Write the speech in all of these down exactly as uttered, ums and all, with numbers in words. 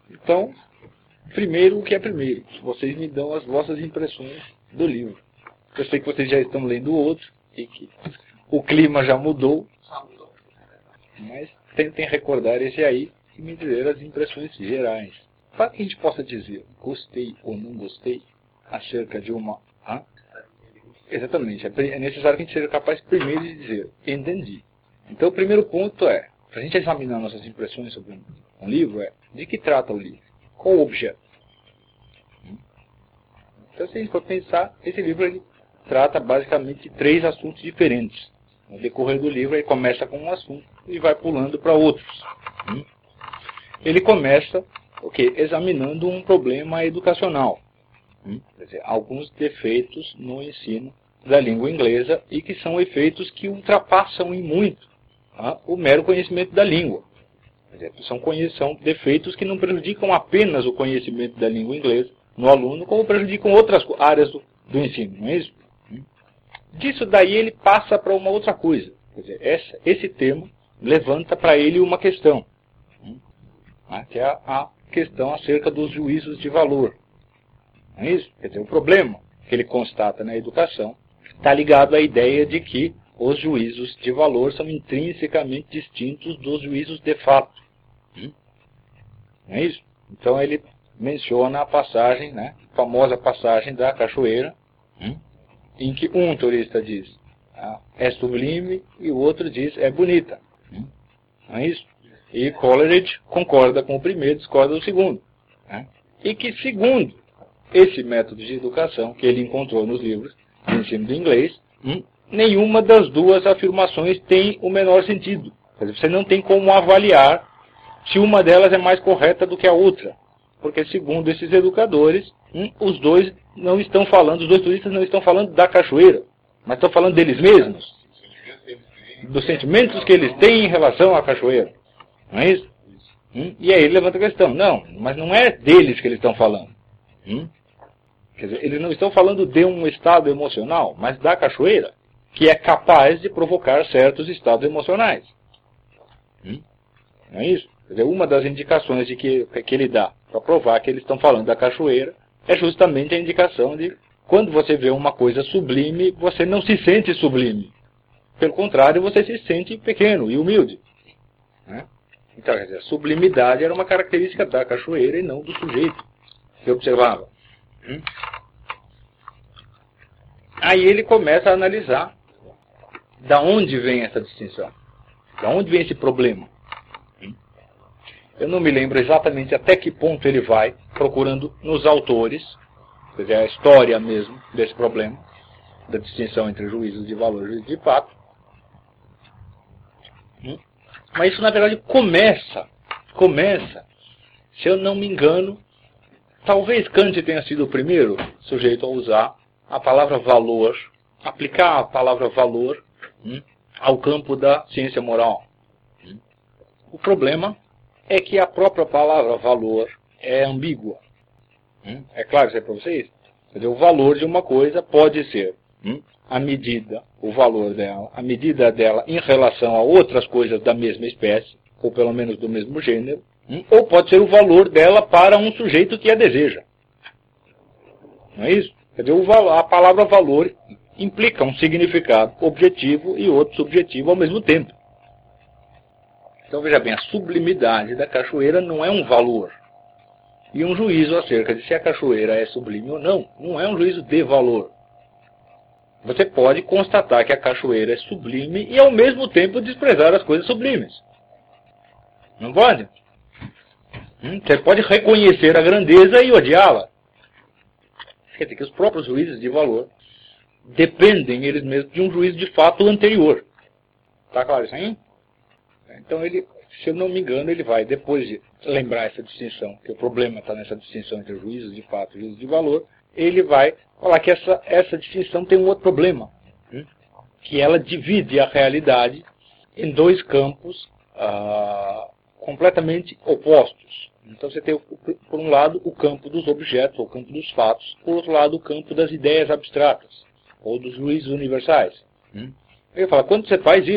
Então, primeiro o que é primeiro. Vocês me dão as vossas impressões do livro. Eu sei que vocês já estão lendo o outro e que o clima já mudou. Mas tentem recordar esse aí e me dizer as impressões gerais. Para que a gente possa dizer gostei ou não gostei acerca de uma... Ah? Exatamente. É necessário que a gente seja capaz primeiro de dizer entendi. Então o primeiro ponto é, para a gente examinar nossas impressões sobre um, um livro, é de que trata o livro? Qual o objeto? Então se a gente for pensar, esse livro ele trata basicamente de três assuntos diferentes. No decorrer do livro ele começa com um assunto e vai pulando para outros. Ele começa o quê? Examinando um problema educacional. Quer dizer, alguns defeitos no ensino da língua inglesa e que são efeitos que ultrapassam em muito tá? o mero conhecimento da língua. Quer dizer, são, são defeitos que não prejudicam apenas o conhecimento da língua inglesa no aluno, como prejudicam outras áreas do, do ensino, não é isso? Disso daí ele passa para uma outra coisa. Quer dizer, essa, esse tema levanta para ele uma questão, né, que é a, a questão acerca dos juízos de valor. Não é isso? Quer dizer, o problema que ele constata na educação está ligado à ideia de que os juízos de valor são intrinsecamente distintos dos juízos de fato. Não é isso? Então ele menciona a passagem, né, a famosa passagem da cachoeira, em que um turista diz ah, é sublime e o outro diz é bonita. Não é isso? E Coleridge concorda com o primeiro, discorda do segundo. Né? E que segundo esse método de educação que ele encontrou nos livros de ensino do inglês, hum, nenhuma das duas afirmações tem o menor sentido. Quer dizer, você não tem como avaliar se uma delas é mais correta do que a outra. Porque segundo esses educadores, hum, os dois não estão falando, os dois turistas não estão falando da cachoeira, mas estão falando deles mesmos, dos sentimentos que eles têm em relação à cachoeira. Não é isso? Hum? E aí ele levanta a questão, não, mas não é deles que eles estão falando. Hum? Quer dizer, eles não estão falando de um estado emocional, mas da cachoeira, que é capaz de provocar certos estados emocionais. Hum? Não é isso? Quer dizer, uma das indicações de que, que ele dá para provar que eles estão falando da cachoeira é justamente a indicação de quando você vê uma coisa sublime, você não se sente sublime. Pelo contrário, você se sente pequeno e humilde. Né? Então, quer dizer, a sublimidade era uma característica da cachoeira e não do sujeito que observava. Hum? Aí ele começa a analisar da onde vem essa distinção, da onde vem esse problema. Hum? Eu não me lembro exatamente até que ponto ele vai procurando nos autores, quer dizer, a história mesmo desse problema, da distinção entre juízos de valor e juízos de fato. Hum? Mas isso na verdade começa, começa, se eu não me engano, talvez Kant tenha sido o primeiro sujeito a usar a palavra valor, aplicar a palavra valor hum, ao campo da ciência moral. Hum. O problema é que a própria palavra valor é ambígua. Hum. É claro isso é para vocês? Quer dizer, o valor de uma coisa pode ser hum, a medida, o valor dela, a medida dela em relação a outras coisas da mesma espécie, ou pelo menos do mesmo gênero, hum, ou pode ser o valor dela para um sujeito que a deseja. Não é isso? Quer dizer, o valor, a palavra valor implica um significado objetivo e outro subjetivo ao mesmo tempo. Então veja bem, a sublimidade da cachoeira não é um valor. E um juízo acerca de se a cachoeira é sublime ou não, não é um juízo de valor. Você pode constatar que a cachoeira é sublime e ao mesmo tempo desprezar as coisas sublimes. Não pode? Hum, você pode reconhecer a grandeza e odiá-la. Quer dizer que os próprios juízes de valor dependem eles mesmos de um juízo de fato anterior. Está claro isso aí? Então ele, se eu não me engano, ele vai, depois de lembrar essa distinção, que o problema está nessa distinção entre juízos de fato e juízos de valor, ele vai falar que essa, essa distinção tem um outro problema, hein? Que ela divide a realidade em dois campos ah, completamente opostos. Então você tem, por um lado, o campo dos objetos, ou o campo dos fatos, por outro lado, o campo das ideias abstratas, ou dos juízos universais. Hum? Ele fala, quando você faz isso,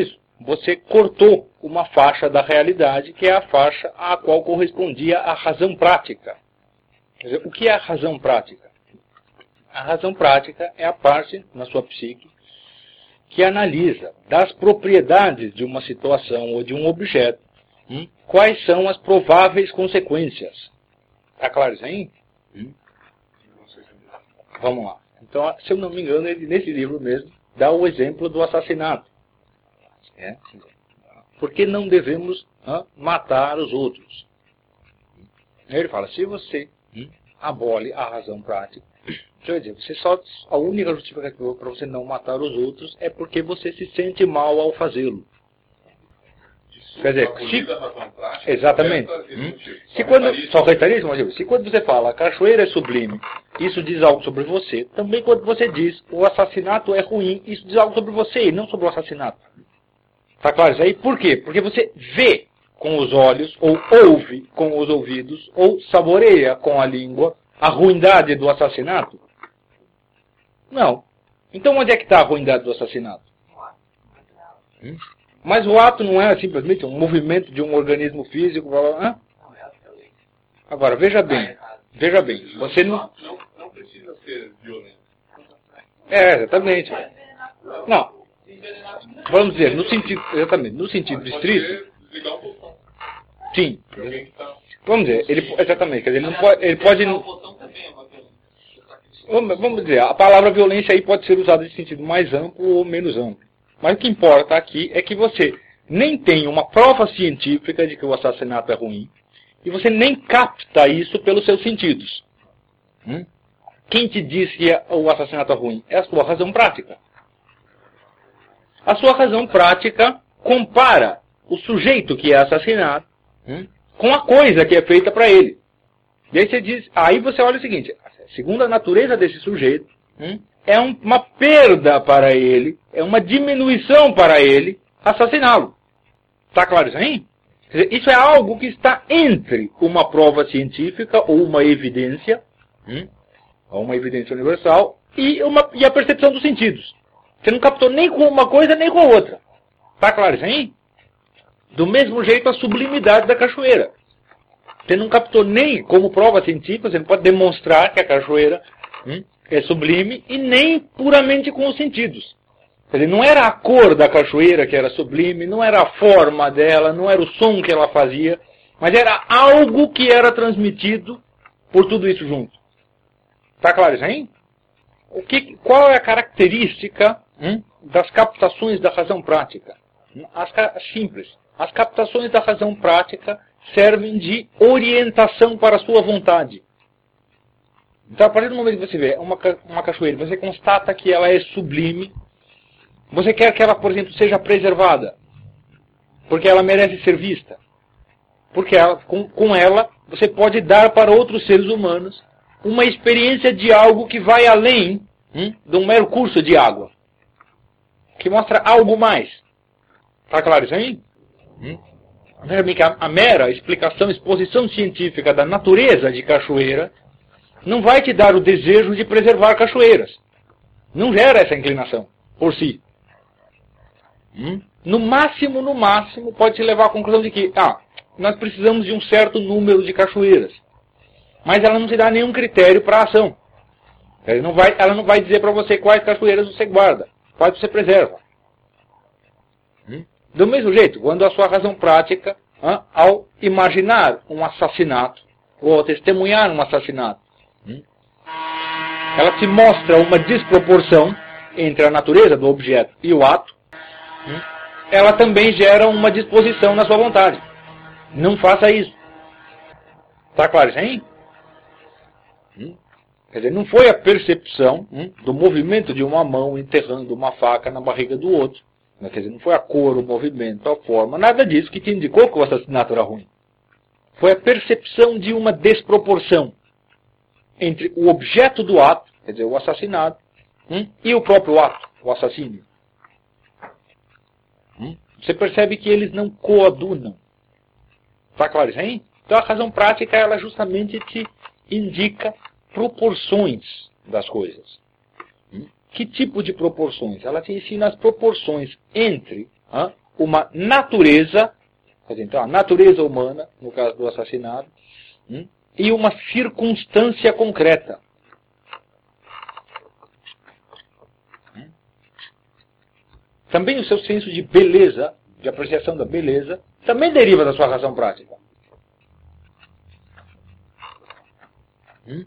você cortou uma faixa da realidade, que é a faixa à qual correspondia a razão prática. Quer dizer, o que é a razão prática? A razão prática é a parte na sua psique que analisa das propriedades de uma situação ou de um objeto, hum, quais são as prováveis consequências. Está claro isso aí? Hum? Vamos lá. Então, se eu não me engano, ele, nesse livro mesmo, dá o exemplo do assassinato. É? Por que não devemos ah, matar os outros? Ele fala, se você hum, abole a razão prática, deixa eu dizer, você só, a única justificativa para você não matar os outros é porque você se sente mal ao fazê-lo. Quer dizer, se, exatamente. Hum? Se quando, só reitarismo, se quando você fala a cachoeira é sublime, isso diz algo sobre você, também quando você diz o assassinato é ruim, isso diz algo sobre você e não sobre o assassinato. Está claro isso aí? Por quê? Porque você vê com os olhos, ou ouve com os ouvidos, ou saboreia com a língua a ruindade do assassinato? Não. Então onde é que está a ruindade do assassinato? Hum? Mas o ato não é simplesmente um movimento de um organismo físico. Blá, blá, blá. Agora, veja bem. Veja bem. Você não... Não, não precisa ser violento. É, exatamente. Não. Vamos dizer, no sentido... Exatamente. No sentido estrito... Desligar o botão. Sim. Vamos dizer, ele... Exatamente. Quer dizer, ele não pode... Ele pode vamos, vamos dizer, a palavra violência aí pode ser usada em sentido mais amplo ou menos amplo. Mas o que importa aqui é que você nem tem uma prova científica de que o assassinato é ruim, e você nem capta isso pelos seus sentidos. Hum? Quem te diz que o assassinato é ruim? É a sua razão prática. A sua razão prática compara o sujeito que é assassinado hum, com a coisa que é feita para ele. E aí você diz, aí você olha o seguinte, segundo a natureza desse sujeito, hum, é um, uma perda para ele, é uma diminuição para ele assassiná-lo. Está claro isso aí? Quer dizer, isso é algo que está entre uma prova científica ou uma evidência, hum, ou uma evidência universal, e, uma, e a percepção dos sentidos. Você não captou nem com uma coisa nem com a outra. Está claro isso aí? Do mesmo jeito a sublimidade da cachoeira. Você não captou nem como prova científica, você não pode demonstrar que a cachoeira hum, é sublime, e nem puramente com os sentidos. Quer dizer, não era a cor da cachoeira que era sublime, não era a forma dela, não era o som que ela fazia, mas era algo que era transmitido por tudo isso junto. Está claro isso aí? O que, qual é a característica hum, das captações da razão prática? As, simples. As captações da razão prática servem de orientação para a sua vontade. Então, a partir do momento que você vê uma, uma cachoeira, você constata que ela é sublime, você quer que ela, por exemplo, seja preservada, porque ela merece ser vista. Porque ela, com, com ela, você pode dar para outros seres humanos uma experiência de algo que vai além hum, de um mero curso de água. Que mostra algo mais. Está claro isso aí? Hum? A, a mera explicação, exposição científica da natureza de cachoeira não vai te dar o desejo de preservar cachoeiras. Não gera essa inclinação, por si. Hum? No máximo, no máximo, pode te levar à conclusão de que, ah, nós precisamos de um certo número de cachoeiras. Mas ela não te dá nenhum critério para a ação. Ela não vai, ela não vai dizer para você quais cachoeiras você guarda, quais você preserva. Hum? Do mesmo jeito, quando a sua razão prática, ah, ao imaginar um assassinato, ou ao testemunhar um assassinato, hum, ela te mostra uma desproporção entre a natureza do objeto e o ato, hum, ela também gera uma disposição na sua vontade. Não faça isso. Está claro isso aí? Hum? Quer dizer, não foi a percepção hum, do movimento de uma mão enterrando uma faca na barriga do outro. Quer dizer, não foi a cor, o movimento, a forma, nada disso que te indicou que o assassinato era ruim. Foi a percepção de uma desproporção entre o objeto do ato, quer dizer, o assassinato, hum, e o próprio ato, o assassínio. Hum? Você percebe que eles não coadunam. Está claro isso aí? Então a razão prática, ela justamente te indica proporções das coisas. Hum? Que tipo de proporções? Ela te ensina as proporções entre ah, uma natureza, quer dizer, então, a natureza humana, no caso do assassinato, hum, e uma circunstância concreta. Hum. Também o seu senso de beleza, de apreciação da beleza, também deriva da sua razão prática. Hum?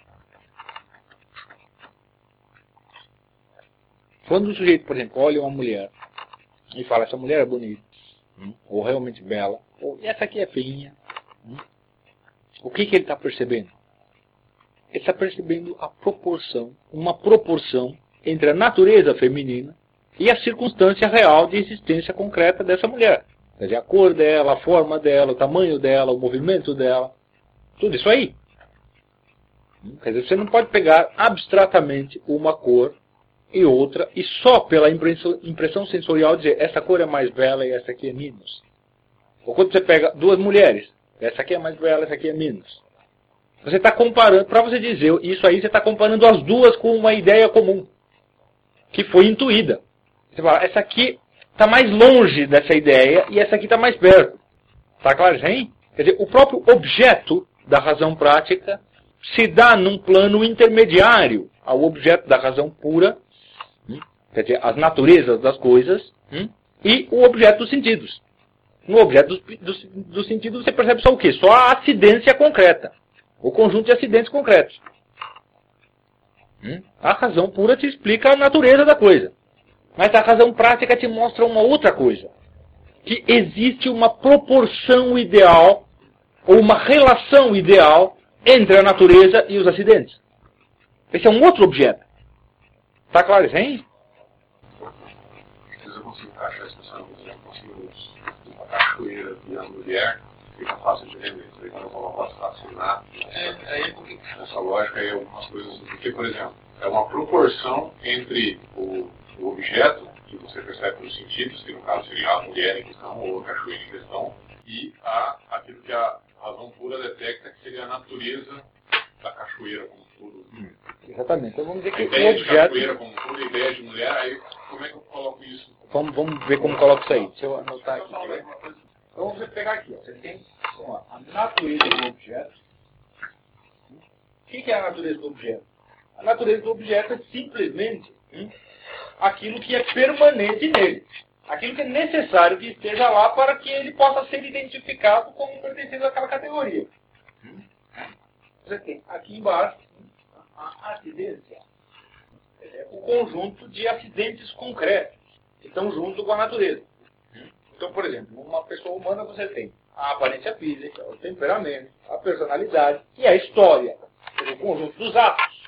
Quando o sujeito, por exemplo, olha uma mulher e fala, essa mulher é bonita, hum? ou realmente bela, ou essa aqui é feinha, hum? o que, que ele está percebendo? Ele está percebendo a proporção, uma proporção entre a natureza feminina e a circunstância real de existência concreta dessa mulher. Quer dizer, a cor dela, a forma dela, o tamanho dela, o movimento dela, tudo isso aí. Quer dizer, você não pode pegar abstratamente uma cor e outra e só pela impressão, impressão sensorial dizer essa cor é mais bela e essa aqui é menos. Ou quando você pega duas mulheres, essa aqui é mais bela, essa aqui é menos. Você está comparando, para você dizer isso aí, você está comparando as duas com uma ideia comum, que foi intuída. Você fala, essa aqui está mais longe dessa ideia e essa aqui está mais perto. Está claro, hein? Quer dizer, o próprio objeto da razão prática se dá num plano intermediário ao objeto da razão pura, hum, quer dizer, as naturezas das coisas, hum, e o objeto dos sentidos. No objeto dos, dos, dos sentidos você percebe só o quê? Só a acidência concreta, o conjunto de acidentes concretos. Hum, a razão pura te explica a natureza da coisa, mas a razão prática te mostra uma outra coisa, que existe uma proporção ideal, ou uma relação ideal, entre a natureza e os acidentes. Esse é um outro objeto. Está claro isso, hein? Se eu consigo encaixar essa questão, por exemplo, uma cachoeira e a mulher, fica fácil de entender. Aí quando eu posso assassinar, aí essa lógica aí, algumas coisas. Porque, por exemplo, é uma proporção entre o, o objeto, que você percebe pelos sentidos, que no caso seria a mulher em questão, ou a cachoeira em questão, e a, aquilo que a razão pura detecta, que seria a natureza da cachoeira como tudo. Hum, exatamente. Então vamos dizer que a ideia o objeto... de cachoeira como tudo, a ideia de mulher, aí como é que eu coloco isso? Vamos, vamos ver como coloco isso aí. Deixa eu anotar aqui. Então vamos pegar aqui. Ó. Você tem ó, a natureza do objeto. O que é a natureza do objeto? A natureza do objeto é simplesmente hum, aquilo que é permanente nele. Aquilo que é necessário que esteja lá para que ele possa ser identificado como pertencendo àquela categoria. Você tem aqui embaixo a acidência. É o conjunto de acidentes concretos que estão junto com a natureza. Então, por exemplo, uma pessoa humana você tem a aparência física, o temperamento, a personalidade e a história. O conjunto dos atos.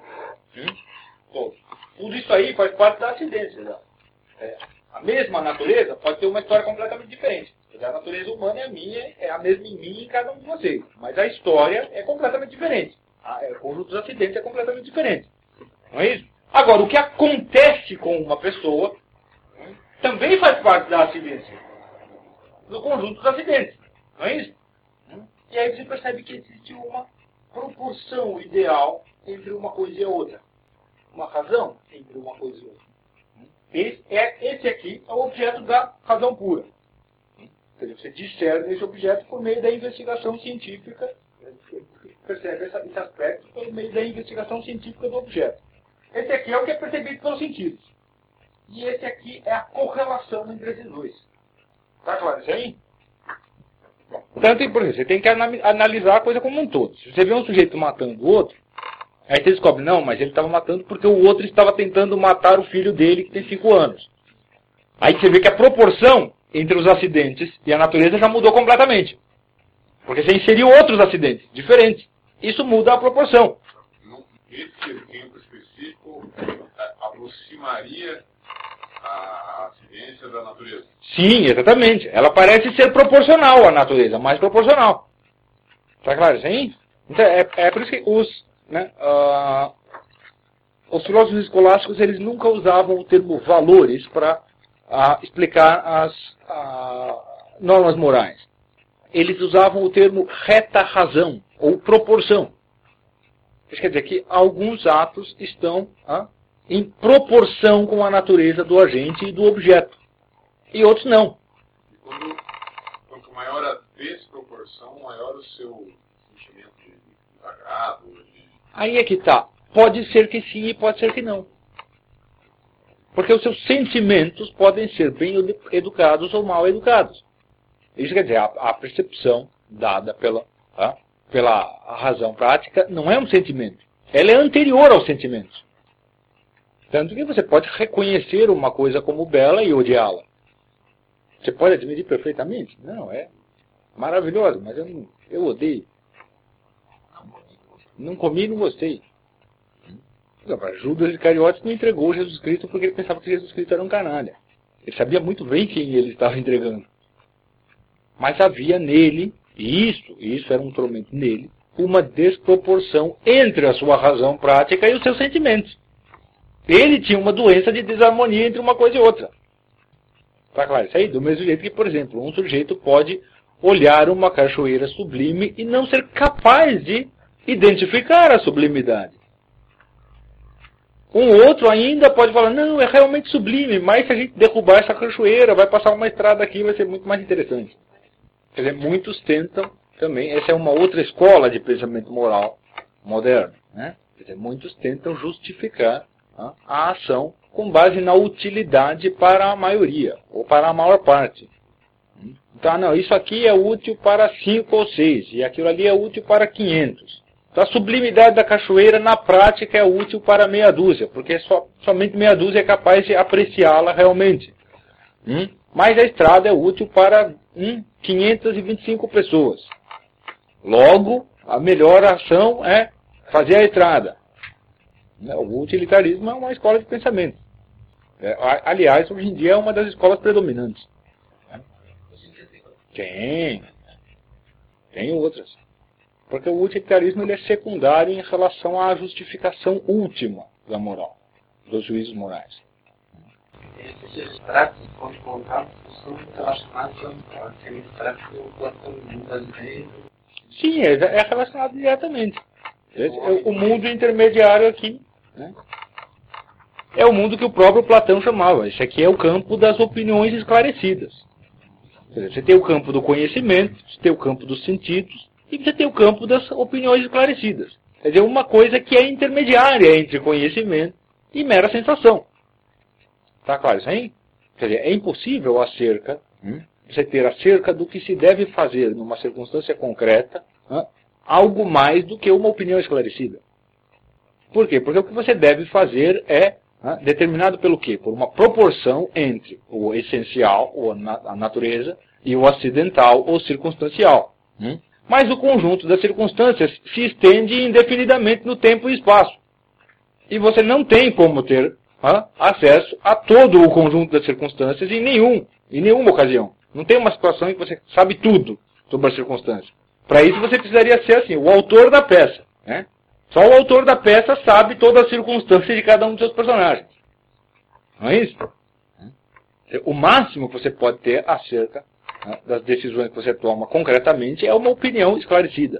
Todos. Tudo isso aí faz parte da acidência. É. A mesma natureza pode ter uma história completamente diferente. A natureza humana é a minha, é a mesma em mim e em cada um de vocês. Mas a história é completamente diferente. O conjunto dos acidentes é completamente diferente. Não é isso? Agora, o que acontece com uma pessoa também faz parte da acidência. Do conjunto dos acidentes. Não é isso? E aí você percebe que existe uma proporção ideal entre uma coisa e a outra. Uma razão entre uma coisa e outra. Esse, é, esse aqui é o objeto da razão pura. Quer dizer, você discerne esse objeto por meio da investigação científica, percebe esse, esse aspecto por meio da investigação científica do objeto. Esse aqui é o que é percebido pelos sentidos. E esse aqui é a correlação entre esses dois. Está claro isso aí? Portanto, por exemplo, você tem que analisar a coisa como um todo. Se você vê um sujeito matando o outro, aí você descobre, não, mas ele estava matando porque o outro estava tentando matar o filho dele que tem cinco anos. Aí você vê que a proporção entre os acidentes e a natureza já mudou completamente. Porque você inseriu outros acidentes diferentes. Isso muda a proporção. Esse exemplo específico aproximaria a acidência da natureza? Sim, exatamente. Ela parece ser proporcional à natureza, mais proporcional. Está claro isso aí? Então, é, é por isso que os... Né, uh, os filósofos escolásticos eles nunca usavam o termo valores para uh, explicar as uh, normas morais. Eles usavam o termo reta razão ou proporção. Isso quer dizer que alguns atos estão uh, em proporção com a natureza do agente e do objeto. e outros não. E quando, quanto maior a desproporção, maior o seu sentimento de desagrado. De... Aí é que tá. Pode ser que sim e pode ser que não. Porque os seus sentimentos podem ser bem educados ou mal educados. Isso quer dizer, a, a percepção dada pela, tá? pela razão prática não é um sentimento. Ela é anterior aos sentimentos. Tanto que você pode reconhecer uma coisa como bela e odiá-la. Você pode admitir perfeitamente. Não, é maravilhoso, mas eu, não, eu odeio. Não comi, não gostei. Judas Iscariotes não entregou Jesus Cristo porque ele pensava que Jesus Cristo era um canalha. Ele sabia muito bem quem ele estava entregando. Mas havia nele, e isso, e isso era um tormento nele, uma desproporção entre a sua razão prática e os seus sentimentos. Ele tinha uma doença de desarmonia entre uma coisa e outra. Tá claro isso aí? Do mesmo jeito que, por exemplo, um sujeito pode olhar uma cachoeira sublime e não ser capaz de identificar a sublimidade. Um outro ainda pode falar, não, é realmente sublime, mas se a gente derrubar essa cachoeira, vai passar uma estrada aqui, vai ser muito mais interessante. Quer dizer, muitos tentam também, essa é uma outra escola de pensamento moral moderno, né? Quer dizer, muitos tentam justificar tá, a ação com base na utilidade para a maioria, ou para a maior parte. Então, não, isso aqui é útil para cinco ou seis, e aquilo ali é útil para quinhentos. Então, a sublimidade da cachoeira, na prática, é útil para meia dúzia, porque só, somente meia dúzia é capaz de apreciá-la realmente. Hum? Mas a estrada é útil para hum, quinhentas e vinte e cinco pessoas. Logo, a melhor ação é fazer a estrada. O utilitarismo é uma escola de pensamento. É, aliás, hoje em dia é uma das escolas predominantes. Tem. Tem outras. Porque o utilitarismo ele é secundário em relação à justificação última da moral, dos juízos morais. Esses práticos, quando colocados, são relacionados a aqueles práticos do Platão das ideias. Sim, é, é relacionado diretamente. Esse é o mundo intermediário aqui, né? É o mundo que o próprio Platão chamava. Esse aqui é o campo das opiniões esclarecidas. Quer dizer, você tem o campo do conhecimento, você tem o campo dos sentidos, e você tem o campo das opiniões esclarecidas. Quer dizer, uma coisa que é intermediária entre conhecimento e mera sensação. Tá claro isso aí? Quer dizer, é impossível acerca, hum, você ter acerca do que se deve fazer numa circunstância concreta, hum, algo mais do que uma opinião esclarecida. Por quê? Porque o que você deve fazer é hum, determinado pelo quê? Por uma proporção entre o essencial, ou a natureza, e o acidental, ou circunstancial. Hum? Mas o conjunto das circunstâncias se estende indefinidamente no tempo e espaço. E você não tem como ter ah, acesso a todo o conjunto das circunstâncias em, nenhum, em nenhuma ocasião. Não tem uma situação em que você sabe tudo sobre as circunstâncias. Para isso você precisaria ser assim, o autor da peça. Né? Só o autor da peça sabe todas as circunstâncias de cada um dos seus personagens. Não é isso? O máximo que você pode ter acerca das decisões que você toma concretamente é uma opinião esclarecida.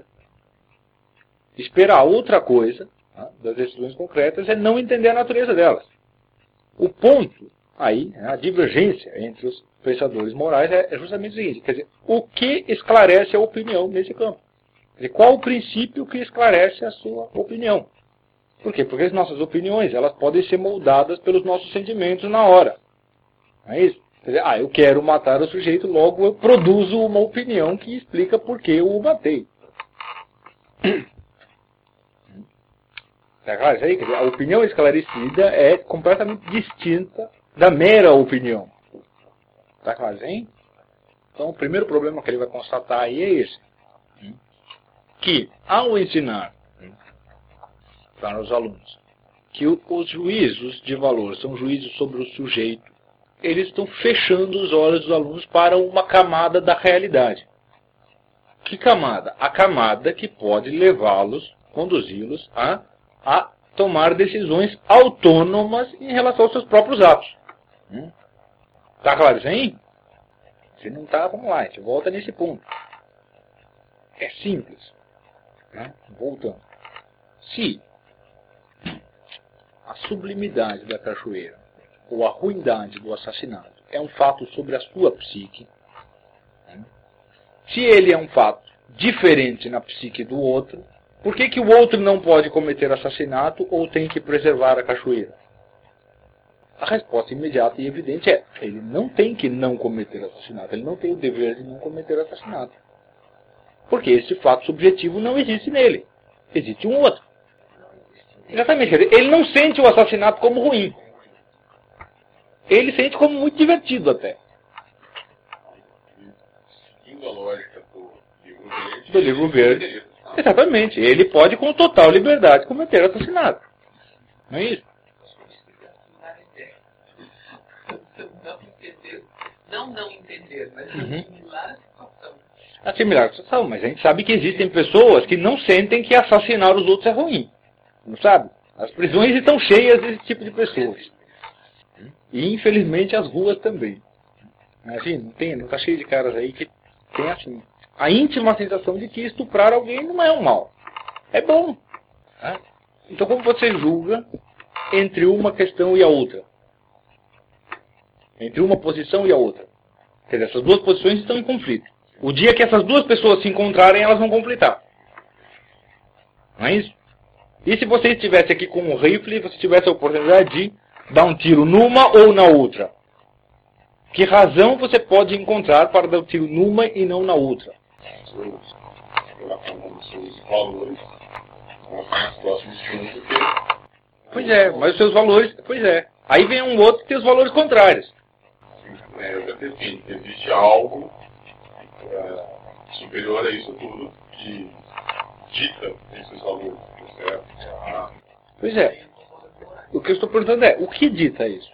Esperar outra coisa né, das decisões concretas é não entender a natureza delas. O ponto aí, a divergência entre os pensadores morais é justamente o seguinte, quer dizer, o que esclarece a opinião nesse campo? Quer dizer, qual o princípio que esclarece a sua opinião? Por quê? Porque as nossas opiniões elas podem ser moldadas pelos nossos sentimentos na hora. Não é isso? Quer dizer, ah, eu quero matar o sujeito, logo eu produzo uma opinião que explica por que eu o matei. Tá claro isso aí? Quer dizer, a opinião esclarecida é completamente distinta da mera opinião. Tá claro isso aí? Então, o primeiro problema que ele vai constatar aí é esse. Que, ao ensinar para os alunos que os juízos de valor são juízos sobre o sujeito, eles estão fechando os olhos dos alunos para uma camada da realidade. Que camada? A camada que pode levá-los, conduzi-los a, a tomar decisões autônomas em relação aos seus próprios atos. Hum? Tá claro isso aí? Se não tá, vamos lá, a gente volta nesse ponto. É simples. Né? Voltando. Se a sublimidade da cachoeira ou a ruindade do assassinato é um fato sobre a sua psique, se ele é um fato diferente na psique do outro, por que que o outro não pode cometer assassinato ou tem que preservar a cachoeira? A resposta imediata e evidente é, ele não tem que não cometer assassinato, ele não tem o dever de não cometer assassinato. Porque esse fato subjetivo não existe nele, existe um outro. Exatamente, ele não sente o assassinato como ruim. Ele sente como muito divertido até. Seguindo a lógica do livro verde. Do livro verde. Exatamente. Ele pode com total liberdade cometer assassinato. Não é isso? Não entender. Não não entender, mas Uhum. assimilar a situação. Assimilar a situação, mas a gente sabe que existem pessoas que não sentem que assassinar os outros é ruim. Não sabe? As prisões estão cheias desse tipo de pessoas. E infelizmente as ruas também. Assim, não tem, não tá cheio de caras aí que tem assim a íntima sensação de que estuprar alguém não é um mal. É bom. Né? Então como você julga entre uma questão e a outra? Entre uma posição e a outra. Quer dizer, essas duas posições estão em conflito. O dia que essas duas pessoas se encontrarem, elas vão conflitar. Não é isso? E se você estivesse aqui com um rifle, você tivesse a oportunidade de dar um tiro numa ou na outra? Que razão você pode encontrar para dar um tiro numa e não na outra? Os valores vão estar mais próximos de um do que... Pois é, mas os seus valores... Pois é. Aí vem um outro que tem os valores contrários. É, eu já defino que existe algo é, superior a isso tudo que dita esses valores. Certo? Ah, Pois é. O que eu estou perguntando é, o que dita isso?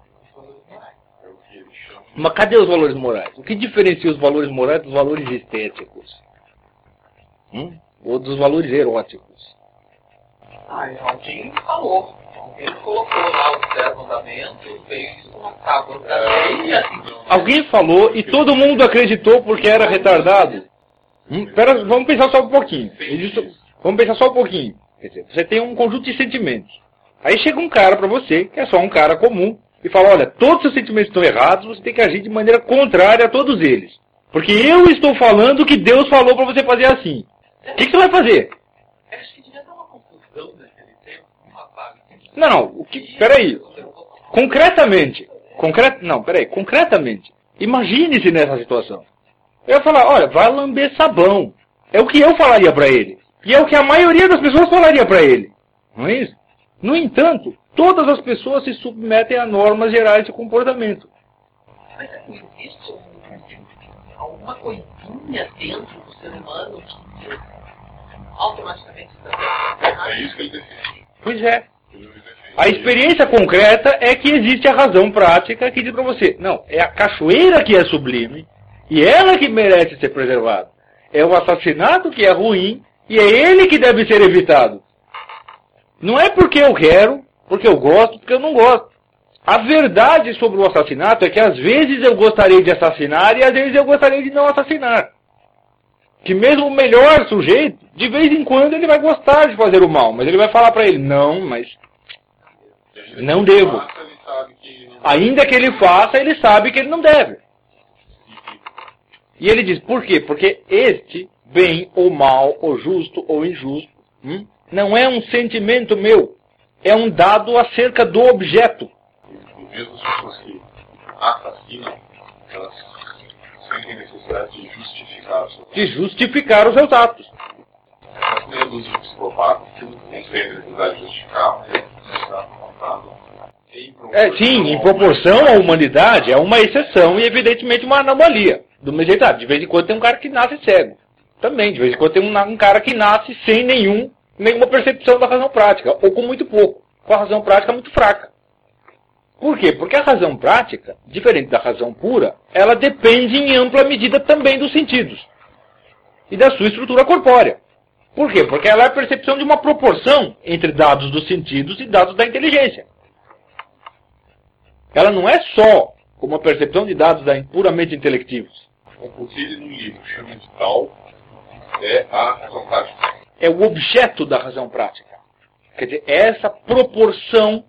é o que ele chama. Mas cadê os valores morais? O que diferencia os valores morais dos valores estéticos? Hum? Ou dos valores eróticos? Ah, alguém falou. Alguém colocou lá os dez mandamentos, fez uma tábua pra lei e assim. Alguém falou e todo mundo acreditou porque era retardado? Hum? Pera, vamos pensar só um pouquinho. Existe- Vamos pensar só um pouquinho. Quer dizer, você tem um conjunto de sentimentos. Aí chega um cara pra você, que é só um cara comum, e fala, olha, todos os seus sentimentos estão errados, você tem que agir de maneira contrária a todos eles. Porque eu estou falando que Deus falou pra você fazer assim. O que, que você vai fazer? Acho que devia dar uma confusão naquele tempo, uma vaga. Não, não, o que, peraí. Concretamente, concret, não, peraí, concretamente, imagine-se nessa situação. Eu ia falar, olha, vai lamber sabão. É o que eu falaria pra ele. E é o que a maioria das pessoas falaria para ele. Não é isso? No entanto, todas as pessoas se submetem a normas gerais de comportamento. Mas existe um, alguma coisinha dentro do ser humano que automaticamente está É isso que ele defende. Pois é. Ele defende. A experiência concreta é que existe a razão prática que diz para você, não, é a cachoeira que é sublime e ela que merece ser preservada. É o assassinato que é ruim e é ele que deve ser evitado. Não é porque eu quero, porque eu gosto, porque eu não gosto. A verdade sobre o assassinato é que às vezes eu gostaria de assassinar e às vezes eu gostaria de não assassinar. Que mesmo o melhor sujeito, de vez em quando ele vai gostar de fazer o mal, mas ele vai falar para ele, não, mas não devo. Faça, ele sabe que não- Ainda que ele faça, ele sabe que ele não deve. E ele diz, por quê? Porque este bem ou mal, ou justo ou injusto, hum, não é um sentimento meu, é um dado acerca do objeto. Mesmo as pessoas que assassinam, elas sentem necessidade de justificar os seus De justificar os seus atos. Nós temos o psicopata que não tem necessidade de justificar, mas está contado. É, sim, em proporção à humanidade, é uma exceção e evidentemente uma anomalia. Do mesmo jeito, ah, de vez em quando tem um cara que nasce cego. Também, de vez em quando tem um, um cara que nasce sem nenhum, nenhuma percepção da razão prática, ou com muito pouco, com a razão prática muito fraca. Por quê? Porque a razão prática, diferente da razão pura, ela depende em ampla medida também dos sentidos e da sua estrutura corpórea. Por quê? Porque ela é a percepção de uma proporção entre dados dos sentidos e dados da inteligência. Ela não é só uma percepção de dados da, puramente intelectivos. O que ele no livro chama de tal é a razão prática. É o objeto da razão prática. Quer dizer, é essa proporção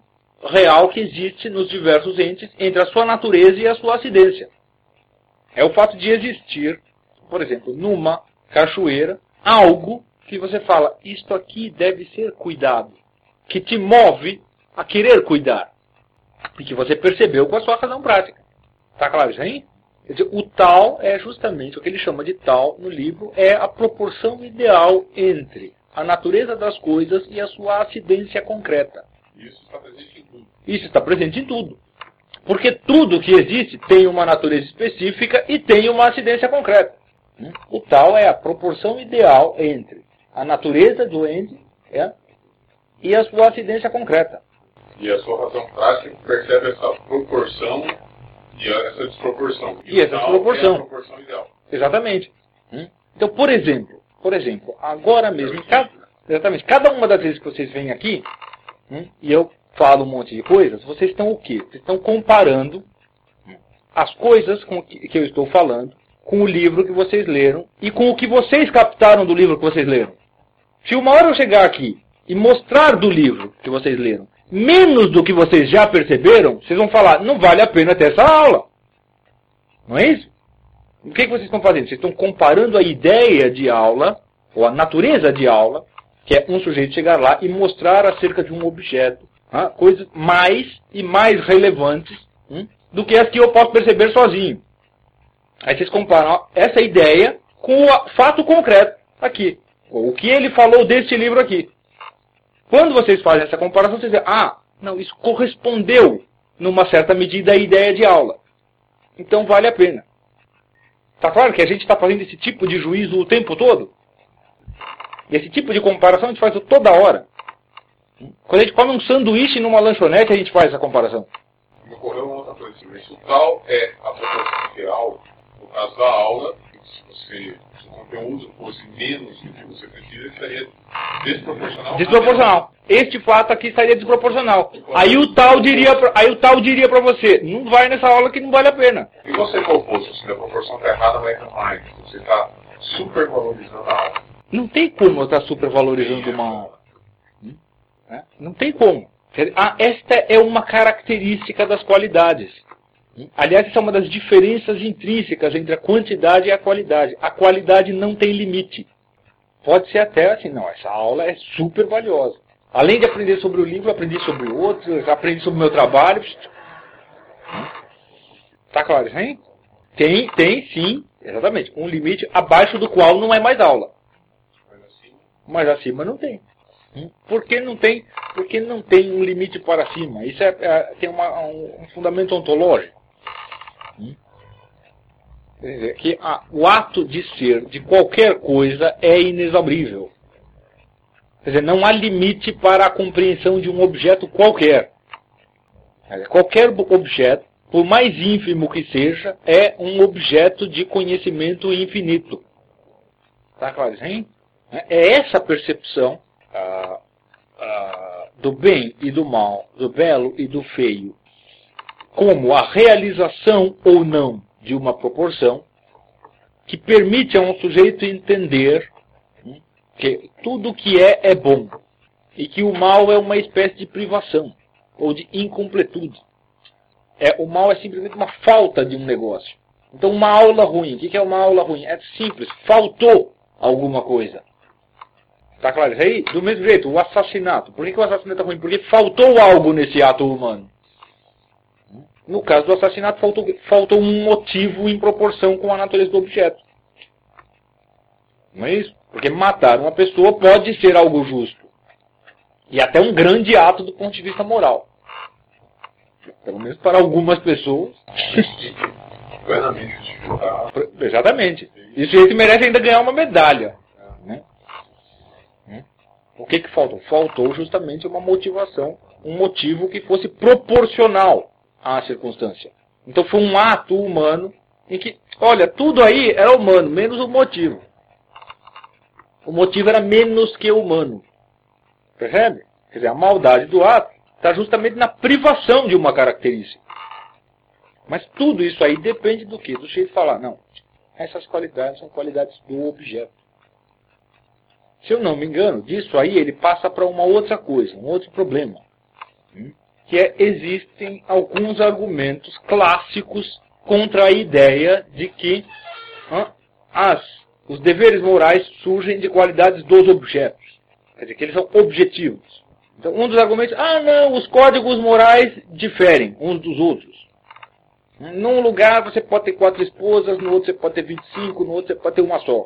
real que existe nos diversos entes entre a sua natureza e a sua acidência. É o fato de existir, por exemplo, numa cachoeira, algo que você fala, isto aqui deve ser cuidado, que te move a querer cuidar, e que você percebeu com a sua razão prática. Está claro isso aí? Quer dizer, o tal é justamente o que ele chama de tal no livro, é a proporção ideal entre a natureza das coisas e a sua acidência concreta. Isso está presente em tudo. Isso está presente em tudo. Porque tudo que existe tem uma natureza específica e tem uma acidência concreta. O tal é a proporção ideal entre a natureza do ente é, e a sua acidência concreta. E a sua razão prática percebe essa proporção e essa desproporção. E, e essa desproporção. É a proporção ideal. Exatamente. Então, por exemplo, por exemplo, agora mesmo, cada, exatamente, cada uma das vezes que vocês vêm aqui, hum, e eu falo um monte de coisas, vocês estão o quê? Vocês estão comparando as coisas com que, que eu estou falando com o livro que vocês leram e com o que vocês captaram do livro que vocês leram. Se uma hora eu chegar aqui e mostrar do livro que vocês leram menos do que vocês já perceberam, vocês vão falar, não vale a pena ter essa aula. Não é isso? O que, que vocês estão fazendo? Vocês estão comparando a ideia de aula, ou a natureza de aula, que é um sujeito chegar lá e mostrar acerca de um objeto, ah, coisas mais e mais relevantes hum, do que as que eu posso perceber sozinho. Aí vocês comparam ó, essa ideia com o fato concreto aqui. O que ele falou deste livro aqui. Quando vocês fazem essa comparação, vocês dizem, ah, não, isso correspondeu, numa certa medida, à ideia de aula. Então vale a pena. Está claro que a gente está fazendo esse tipo de juízo o tempo todo? E esse tipo de comparação a gente faz toda hora. Quando a gente come um sanduíche numa lanchonete, a gente faz essa comparação. Me ocorreu uma outra coisa. Mas o tal é a proporção ideal, no caso da aula, se você, se o conteúdo fosse menos do que você precisa, seria desproporcional. Desproporcional. Este fato aqui estaria desproporcional. Aí o tal diria, pra, aí o tal diria para você, não vai nessa aula que não vale a pena. E você for oposto, se a proporção está errada, vai errar mais. Você está supervalorizando a aula. Não tem como eu estar supervalorizando uma aula. Não tem como. Ah, esta é uma característica das qualidades. Aliás, essa é uma das diferenças intrínsecas entre a quantidade e a qualidade. A qualidade não tem limite. Pode ser até assim, não, essa aula é super valiosa. Além de aprender sobre o livro, aprendi sobre o outro, aprendi sobre o meu trabalho. Tá claro, hein? Tem, tem sim, exatamente, um limite abaixo do qual não é mais aula. Mas acima não tem. Por que não tem? Porque não tem um limite para cima. Isso é, é, tem uma, um, um fundamento ontológico. Quer dizer, que ah, o ato de ser de qualquer coisa é inexaurível. Quer dizer, não há limite para a compreensão de um objeto qualquer. Quer dizer, qualquer objeto, por mais ínfimo que seja, é um objeto de conhecimento infinito. Está claro, hein? É essa percepção ah, ah, do bem e do mal, do belo e do feio, como a realização ou não de uma proporção, que permite a um sujeito entender que tudo que é, é bom, e que o mal é uma espécie de privação, ou de incompletude. É, o mal é simplesmente uma falta de um negócio. Então, uma aula ruim, o que é uma aula ruim? É simples, faltou alguma coisa. Está claro isso aí? Do mesmo jeito, o assassinato. Por que, que o assassinato é ruim? Porque faltou algo nesse ato humano. No caso do assassinato, faltou, faltou um motivo em proporção com a natureza do objeto. Não é isso? Porque matar uma pessoa pode ser algo justo. E até um grande ato do ponto de vista moral. Pelo menos para algumas pessoas. Plenamente justificado. Exatamente. E o sujeito merece ainda ganhar uma medalha. Né? O que que faltou? Faltou justamente uma motivação, um motivo que fosse proporcional à circunstância. Então foi um ato humano em que, olha, tudo aí era humano, menos o motivo. O motivo era menos que humano. Percebe? Quer dizer, a maldade do ato está justamente na privação de uma característica. Mas tudo isso aí depende do quê? Do jeito de falar, não, essas qualidades são qualidades do objeto. Se eu não me engano, disso aí ele passa para uma outra coisa, um outro problema. que é, existem alguns argumentos clássicos contra a ideia de que ah, as, os deveres morais surgem de qualidades dos objetos. Quer dizer, que eles são objetivos. Então, um dos argumentos, ah não, os códigos morais diferem uns dos outros. Num lugar você pode ter quatro esposas, no outro você pode ter vinte e cinco, no outro você pode ter uma só.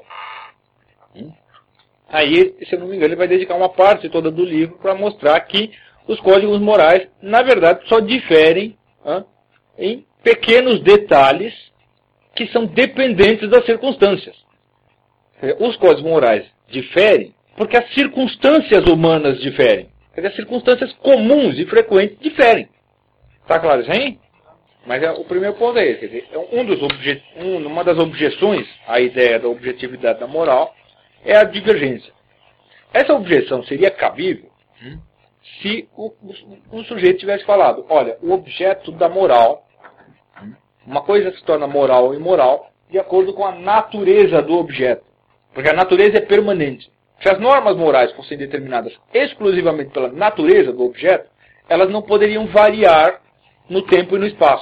Aí, se eu não me engano, ele vai dedicar uma parte toda do livro para mostrar que os códigos morais, na verdade, só diferem ah, em pequenos detalhes que são dependentes das circunstâncias. Os códigos morais diferem porque as circunstâncias humanas diferem. Quer dizer, as circunstâncias comuns e frequentes diferem. Está claro isso aí? Mas é, o primeiro ponto é esse. Quer dizer, um dos obje, um, uma das objeções à ideia da objetividade da moral é a divergência. Essa objeção seria cabível hum, se o, o, o sujeito tivesse falado, olha, o objeto da moral, hum, uma coisa se torna moral ou imoral de acordo com a natureza do objeto. Porque a natureza é permanente. Se as normas morais fossem determinadas exclusivamente pela natureza do objeto, elas não poderiam variar no tempo e no espaço.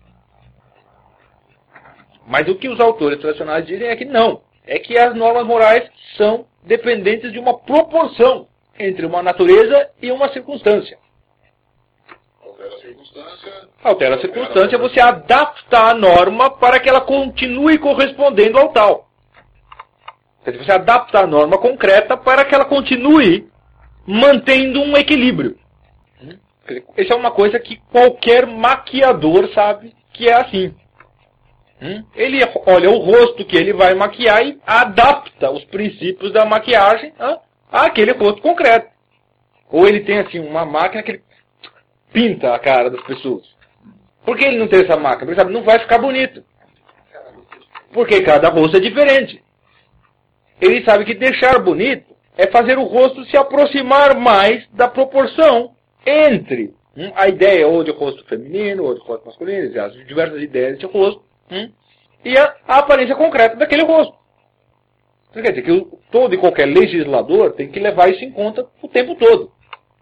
Mas o que os autores tradicionais dizem é que não. É que as normas morais são dependentes de uma proporção entre uma natureza e uma circunstância. Altera a circunstância. Altera a circunstância, você adapta a norma para que ela continue correspondendo ao tal. Quer dizer, você adapta a norma concreta para que ela continue mantendo um equilíbrio. Essa é uma coisa que qualquer maquiador sabe que é assim. Ele olha o rosto que ele vai maquiar e adapta os princípios da maquiagem àquele rosto concreto. Ou ele tem assim uma máquina que ele pinta a cara das pessoas. Por que ele não tem essa máquina? Porque ele sabe, não vai ficar bonito. Porque cada rosto é diferente. Ele sabe que deixar bonito é fazer o rosto se aproximar mais da proporção entre hum, a ideia ou de rosto feminino, ou de rosto masculino, as diversas ideias de rosto, hum, e a, a aparência concreta daquele rosto. Isso quer dizer que o, todo e qualquer legislador tem que levar isso em conta o tempo todo.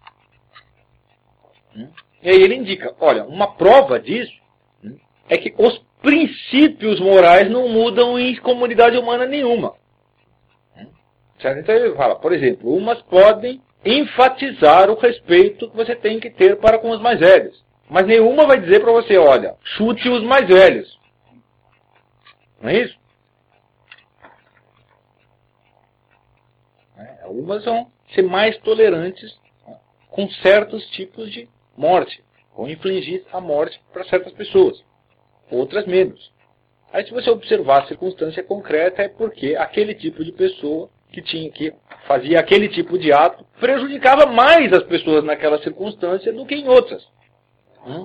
Hum, e aí ele indica, olha, uma prova disso hum, é que os princípios morais não mudam em comunidade humana nenhuma. Certo? Então ele fala, por exemplo, umas podem enfatizar o respeito que você tem que ter para com os mais velhos. Mas nenhuma vai dizer para você, olha, chute os mais velhos. Não é isso? É, algumas vão ser mais tolerantes com certos tipos de morte. Vão infligir a morte para certas pessoas. Outras menos. Aí se você observar a circunstância concreta é porque aquele tipo de pessoa que tinha que fazia aquele tipo de ato prejudicava mais as pessoas naquela circunstância do que em outras. Hum?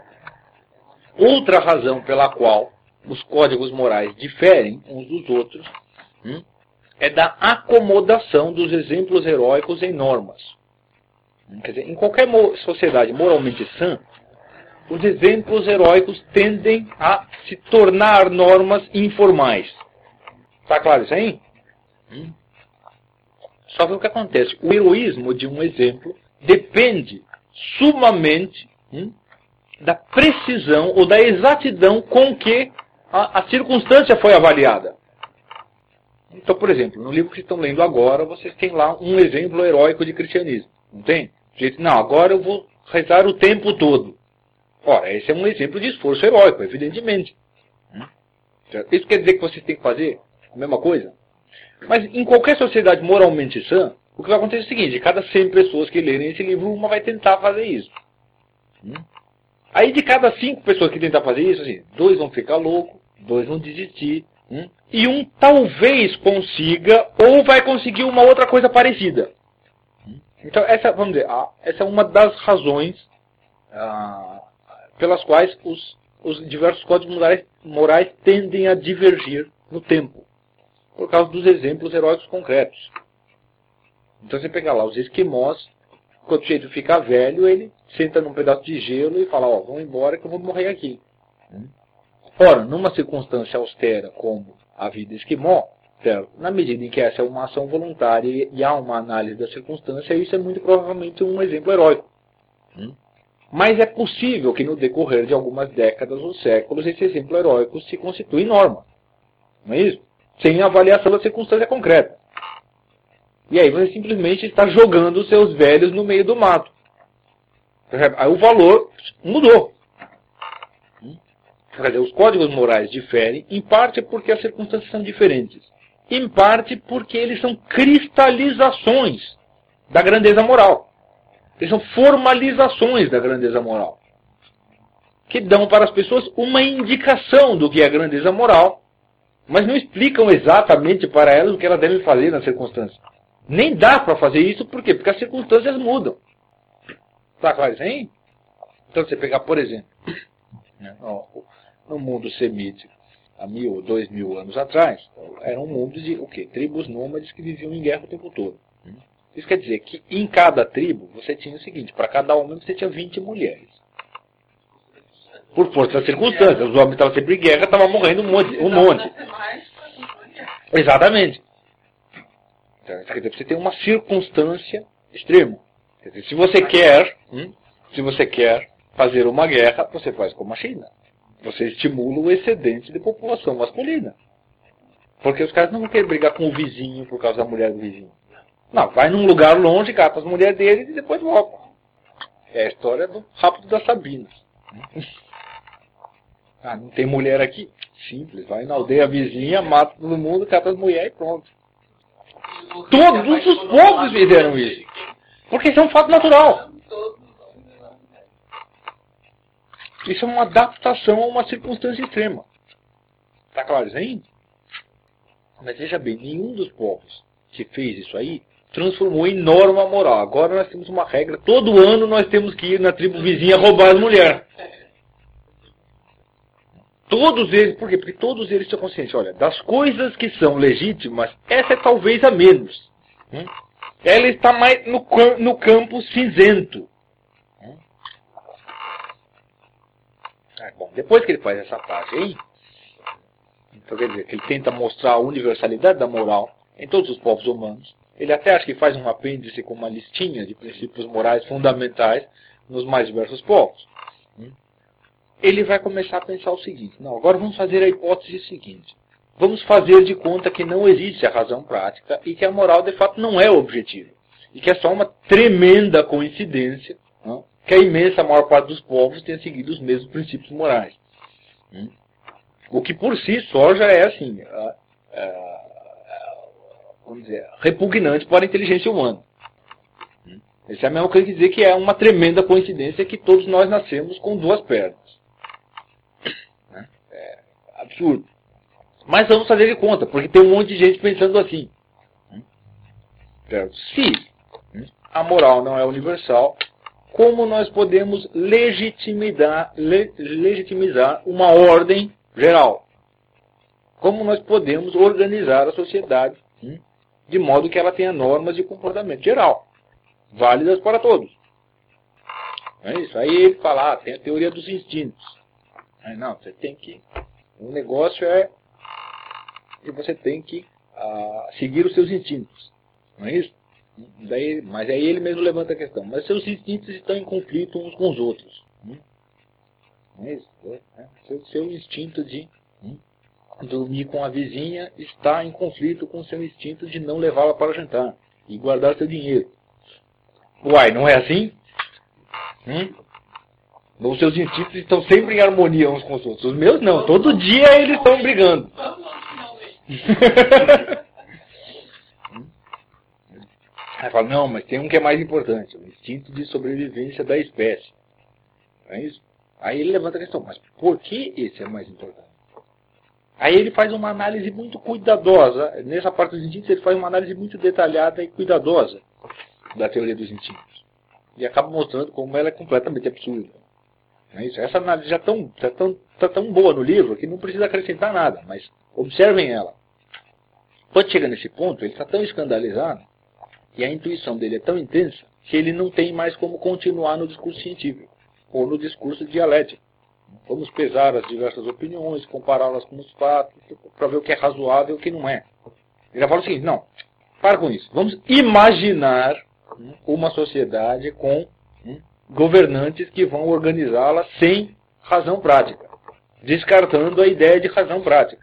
Outra razão pela qual os códigos morais diferem uns dos outros hum, é da acomodação dos exemplos heróicos em normas. Hum, quer dizer, em qualquer mo- sociedade moralmente sã, os exemplos heróicos tendem a se tornar normas informais. Está claro isso aí? Hum? Só que o que acontece? O heroísmo de um exemplo depende sumamente hum, da precisão ou da exatidão com que a, a circunstância foi avaliada. Então, por exemplo, no livro que estão lendo agora, vocês têm lá um exemplo heróico de cristianismo. Não tem? Gente, não, agora eu vou rezar o tempo todo. Ora, esse é um exemplo de esforço heróico, evidentemente. Hum? Isso quer dizer que vocês têm que fazer a mesma coisa? Mas em qualquer sociedade moralmente sã, o que vai acontecer é o seguinte, cada cem pessoas que lerem esse livro, uma vai tentar fazer isso. Hum? Aí de cada cinco pessoas que tentar fazer isso, assim, dois vão ficar loucos, dois vão desistir, hum? E um talvez consiga, ou vai conseguir uma outra coisa parecida. Hum? Então essa, vamos dizer, ah, essa é uma das razões ah, pelas quais os, os diversos códigos morais, morais tendem a divergir no tempo. Por causa dos exemplos heróicos concretos. Então você pega lá os esquimós, quando o sujeito fica velho, ele senta num pedaço de gelo e fala, ó, vamos embora que eu vou morrer aqui. Ora, numa circunstância austera como a vida esquimó, certo? Na medida em que essa é uma ação voluntária e há uma análise da circunstância, isso é muito provavelmente um exemplo heróico. Mas é possível que no decorrer de algumas décadas ou séculos esse exemplo heróico se constitui norma. Não é isso? Sem avaliação da circunstância concreta. E aí você simplesmente está jogando os seus velhos no meio do mato. Aí o valor mudou. Quer dizer, os códigos morais diferem, em parte porque as circunstâncias são diferentes. Em parte porque eles são cristalizações da grandeza moral. Eles são formalizações da grandeza moral. Que dão para as pessoas uma indicação do que é a grandeza moral, mas não explicam exatamente para elas o que elas devem fazer nas circunstâncias. Nem dá para fazer isso, por quê? Porque as circunstâncias mudam. Tá claro isso aí? Então você pegar, por exemplo, no mundo semítico, há mil ou dois mil anos atrás, era um mundo de o quê? Tribos nômades que viviam em guerra o tempo todo. Isso quer dizer que em cada tribo você tinha o seguinte, para cada homem você tinha vinte mulheres. Por força das circunstâncias, os homens estavam sempre em guerra, estavam morrendo um monte. Um monte. Exatamente. Então, quer dizer, você tem uma circunstância extrema. Quer dizer, se você quer, hum, se você quer fazer uma guerra, você faz como a China. Você estimula o excedente de população masculina. Porque os caras não vão querer brigar com o vizinho por causa da mulher do vizinho. Não, vai num lugar longe, cata as mulheres deles e depois volta. É a história do Rápido da Sabina. Ah, não tem mulher aqui? Simples, vai na aldeia vizinha, mata todo mundo, cata as mulheres e pronto. Todos os povos fizeram isso. Porque isso é um fato natural. Isso é uma adaptação a uma circunstância extrema. Está claro isso aí? Mas veja bem, nenhum dos povos que fez isso aí transformou em norma moral. Agora nós temos uma regra. Todo ano nós temos que ir na tribo vizinha roubar as mulheres. Todos eles, por quê? Porque todos eles têm consciência. Olha, das coisas que são legítimas, essa é talvez a menos. Hum? Ela está mais no, no campo cinzento. Hum? Ah, bom, depois que ele faz essa parte aí, então quer dizer que ele tenta mostrar a universalidade da moral em todos os povos humanos. Ele até acha que faz um apêndice com uma listinha de princípios morais fundamentais nos mais diversos povos. Hum? Ele vai começar a pensar o seguinte, não, agora vamos fazer a hipótese seguinte. Vamos fazer de conta que não existe a razão prática e que a moral de fato não é o objetivo. E que é só uma tremenda coincidência, não? Que a imensa maior parte dos povos tenha seguido os mesmos princípios morais. Hum? O que por si só já é assim, é, é, vamos dizer, repugnante para a inteligência humana. Hum? Isso é a mesma coisa que dizer que é uma tremenda coincidência que todos nós nascemos com duas pernas. É absurdo. Mas vamos fazer de conta, porque tem um monte de gente pensando assim. Se a moral não é universal, como nós podemos legitimizar, le, legitimizar uma ordem geral? Como nós podemos organizar a sociedade de modo que ela tenha normas de comportamento geral, válidas para todos? É isso. Aí ele fala, ah, tem a teoria dos instintos. Aí não, você tem que... O negócio é que você tem que uh, seguir os seus instintos. Não é isso? Daí, mas aí ele mesmo levanta a questão. Mas seus instintos estão em conflito uns com os outros. Hum? Não é isso? É. Seu, seu instinto de hum, dormir com a vizinha está em conflito com o seu instinto de não levá-la para jantar e guardar seu dinheiro. Uai, não é assim? Hum? Os seus instintos estão sempre em harmonia uns com os outros. Os meus não. Todo dia eles estão brigando. Aí fala, não, mas tem um que é mais importante, o instinto de sobrevivência da espécie. Não é isso? Aí ele levanta a questão, mas por que esse é mais importante? Aí ele faz uma análise muito cuidadosa, nessa parte dos instintos ele faz uma análise muito detalhada e cuidadosa da teoria dos instintos. E acaba mostrando como ela é completamente absurda. Não é isso? Essa análise já está tão, já tão, tá tão boa no livro que não precisa acrescentar nada, mas observem ela. Quando chega nesse ponto, ele está tão escandalizado e a intuição dele é tão intensa que ele não tem mais como continuar no discurso científico ou no discurso dialético. Vamos pesar as diversas opiniões, compará-las com os fatos, para ver o que é razoável e o que não é. Ele já fala o seguinte, não, para com isso. Vamos imaginar uma sociedade com governantes que vão organizá-la sem razão prática, descartando a ideia de razão prática.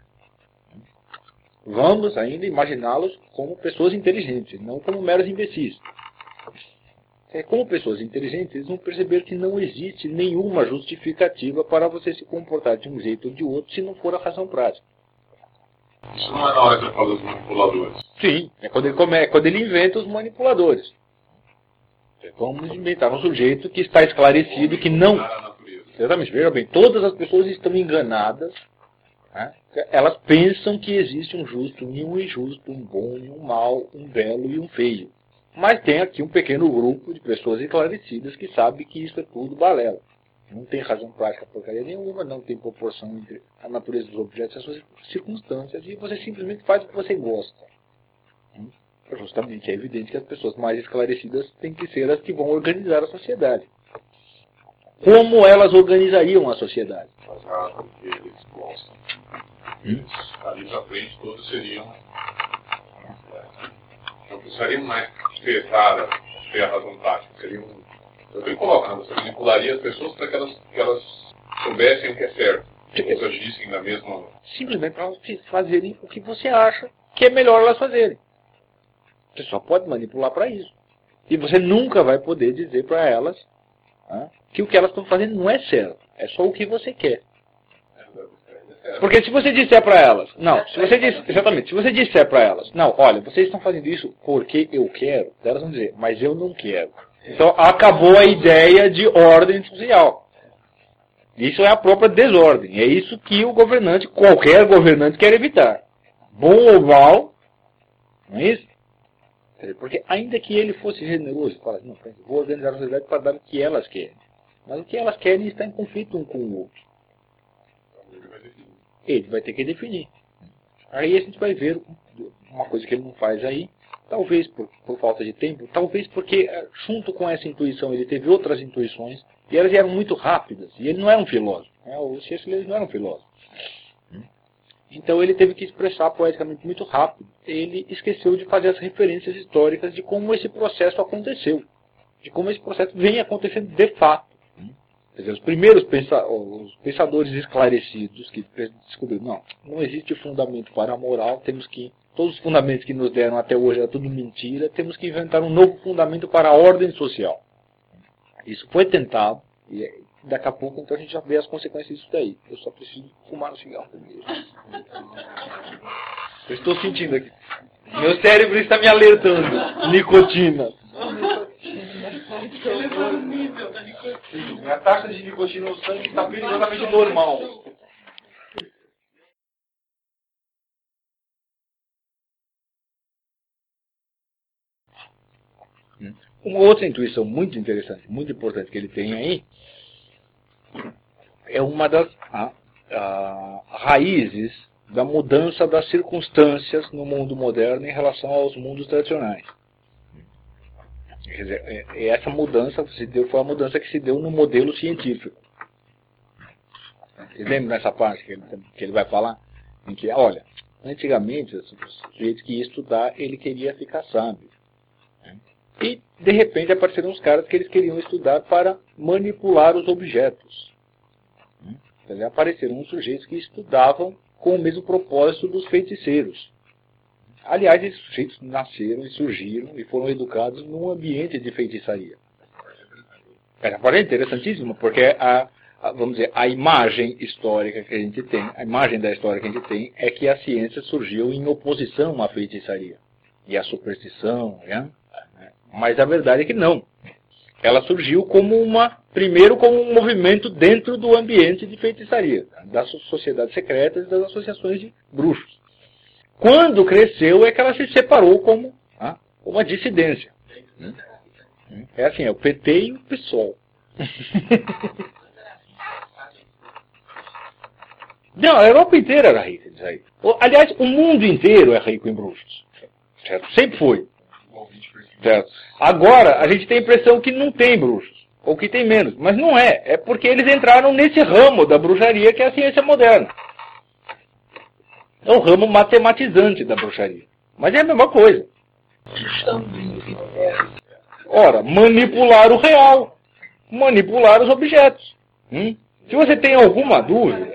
Vamos ainda imaginá-los como pessoas inteligentes, não como meros imbecis. É, como pessoas inteligentes, eles vão perceber que não existe nenhuma justificativa para você se comportar de um jeito ou de outro se não for a razão prática. Isso não é na hora que ele fala dos manipuladores. Sim, é quando ele, come, é quando ele inventa os manipuladores. Vamos inventar um sujeito que está esclarecido, que não... Exatamente, veja bem, todas as pessoas estão enganadas. Né? Elas pensam que existe um justo e um injusto, um bom e um mau, um belo e um feio. Mas tem aqui um pequeno grupo de pessoas esclarecidas que sabe que isso é tudo balela. Não tem razão prática porcaria nenhuma, não tem proporção entre a natureza dos objetos e as suas circunstâncias, e você simplesmente faz o que você gosta. Justamente, é evidente que as pessoas mais esclarecidas têm que ser as que vão organizar a sociedade. Como elas organizariam a sociedade? Baseado no que eles gostam. Hum? Ali pra frente todos seriam... Não precisariam mais ter, cara, ter a razão tática. Seriam... Eu bem coloco, né? Você manipularia as pessoas para que elas, que elas soubessem o que é certo. Que elas agissem na mesma... Simplesmente para elas fazerem o que você acha que é melhor elas fazerem. Você só pode manipular para isso. E você nunca vai poder dizer para elas, né, que o que elas estão fazendo não é certo. É só o que você quer. Porque se você disser para elas, não, se você disser, exatamente, se você disser para elas, não, olha, vocês estão fazendo isso porque eu quero, elas vão dizer, mas eu não quero. Então acabou a ideia de ordem social. Isso é a própria desordem. É isso que o governante, qualquer governante, quer evitar. Bom ou mal, não é isso? Porque ainda que ele fosse generoso, fala assim, não, vou organizar a sociedade para dar o que elas querem. Mas o que elas querem está em conflito um com o outro. Ele vai ter que definir. Aí a gente vai ver uma coisa que ele não faz aí, talvez por, por falta de tempo, talvez porque junto com essa intuição ele teve outras intuições, e elas eram muito rápidas, e ele não era um filósofo. Né? O C S Lewis não era um filósofo. Então ele teve que expressar poeticamente muito rápido. Ele esqueceu de fazer as referências históricas de como esse processo aconteceu. De como esse processo vem acontecendo de fato. Quer dizer, os primeiros pensa os pensadores esclarecidos que descobriram, não, não existe fundamento para a moral, temos que, todos os fundamentos que nos deram até hoje era tudo mentira, temos que inventar um novo fundamento para a ordem social. Isso foi tentado, e daqui a pouco então a gente já vê as consequências disso daí. Eu só preciso fumar um cigarro primeiro. Eu estou sentindo aqui. Meu cérebro está me alertando. Nicotina. A taxa de nicotina no sangue está perigosamente normal. Uma outra intuição muito interessante, muito importante que ele tem aí, é uma das a, a, raízes da mudança das circunstâncias no mundo moderno em relação aos mundos tradicionais. Quer dizer, essa mudança se deu, foi a mudança que se deu no modelo científico. Vocês lembram dessa parte que ele, que ele vai falar? Em que, olha, antigamente, o sujeito que ia estudar, ele queria ficar sábio. E, de repente, apareceram uns caras que eles queriam estudar para manipular os objetos. Então, apareceram uns sujeitos que estudavam com o mesmo propósito dos feiticeiros. Aliás, esses sujeitos nasceram e surgiram e foram educados num ambiente de feitiçaria. Essa parte é interessantíssima, porque a, a, vamos dizer, a imagem histórica que a gente tem, a imagem da história que a gente tem é que a ciência surgiu em oposição à feitiçaria e à superstição, né? Mas a verdade é que não. Ela surgiu como uma, primeiro como um movimento dentro do ambiente de feitiçaria, das sociedades secretas e das associações de bruxos. Quando cresceu é que ela se separou como ah, uma dissidência. É assim, é o P T e o PSOL. Não, a Europa inteira era rica disso aí. Aliás, o mundo inteiro é rico em bruxos. Certo? Sempre foi. Certo? Agora, a gente tem a impressão que não tem bruxos, ou que tem menos, mas não é. É porque eles entraram nesse ramo da bruxaria que é a ciência moderna. É o ramo matematizante da bruxaria. Mas é a mesma coisa. Ora, manipular o real. manipular os objetos. Hum? Se você tem alguma dúvida...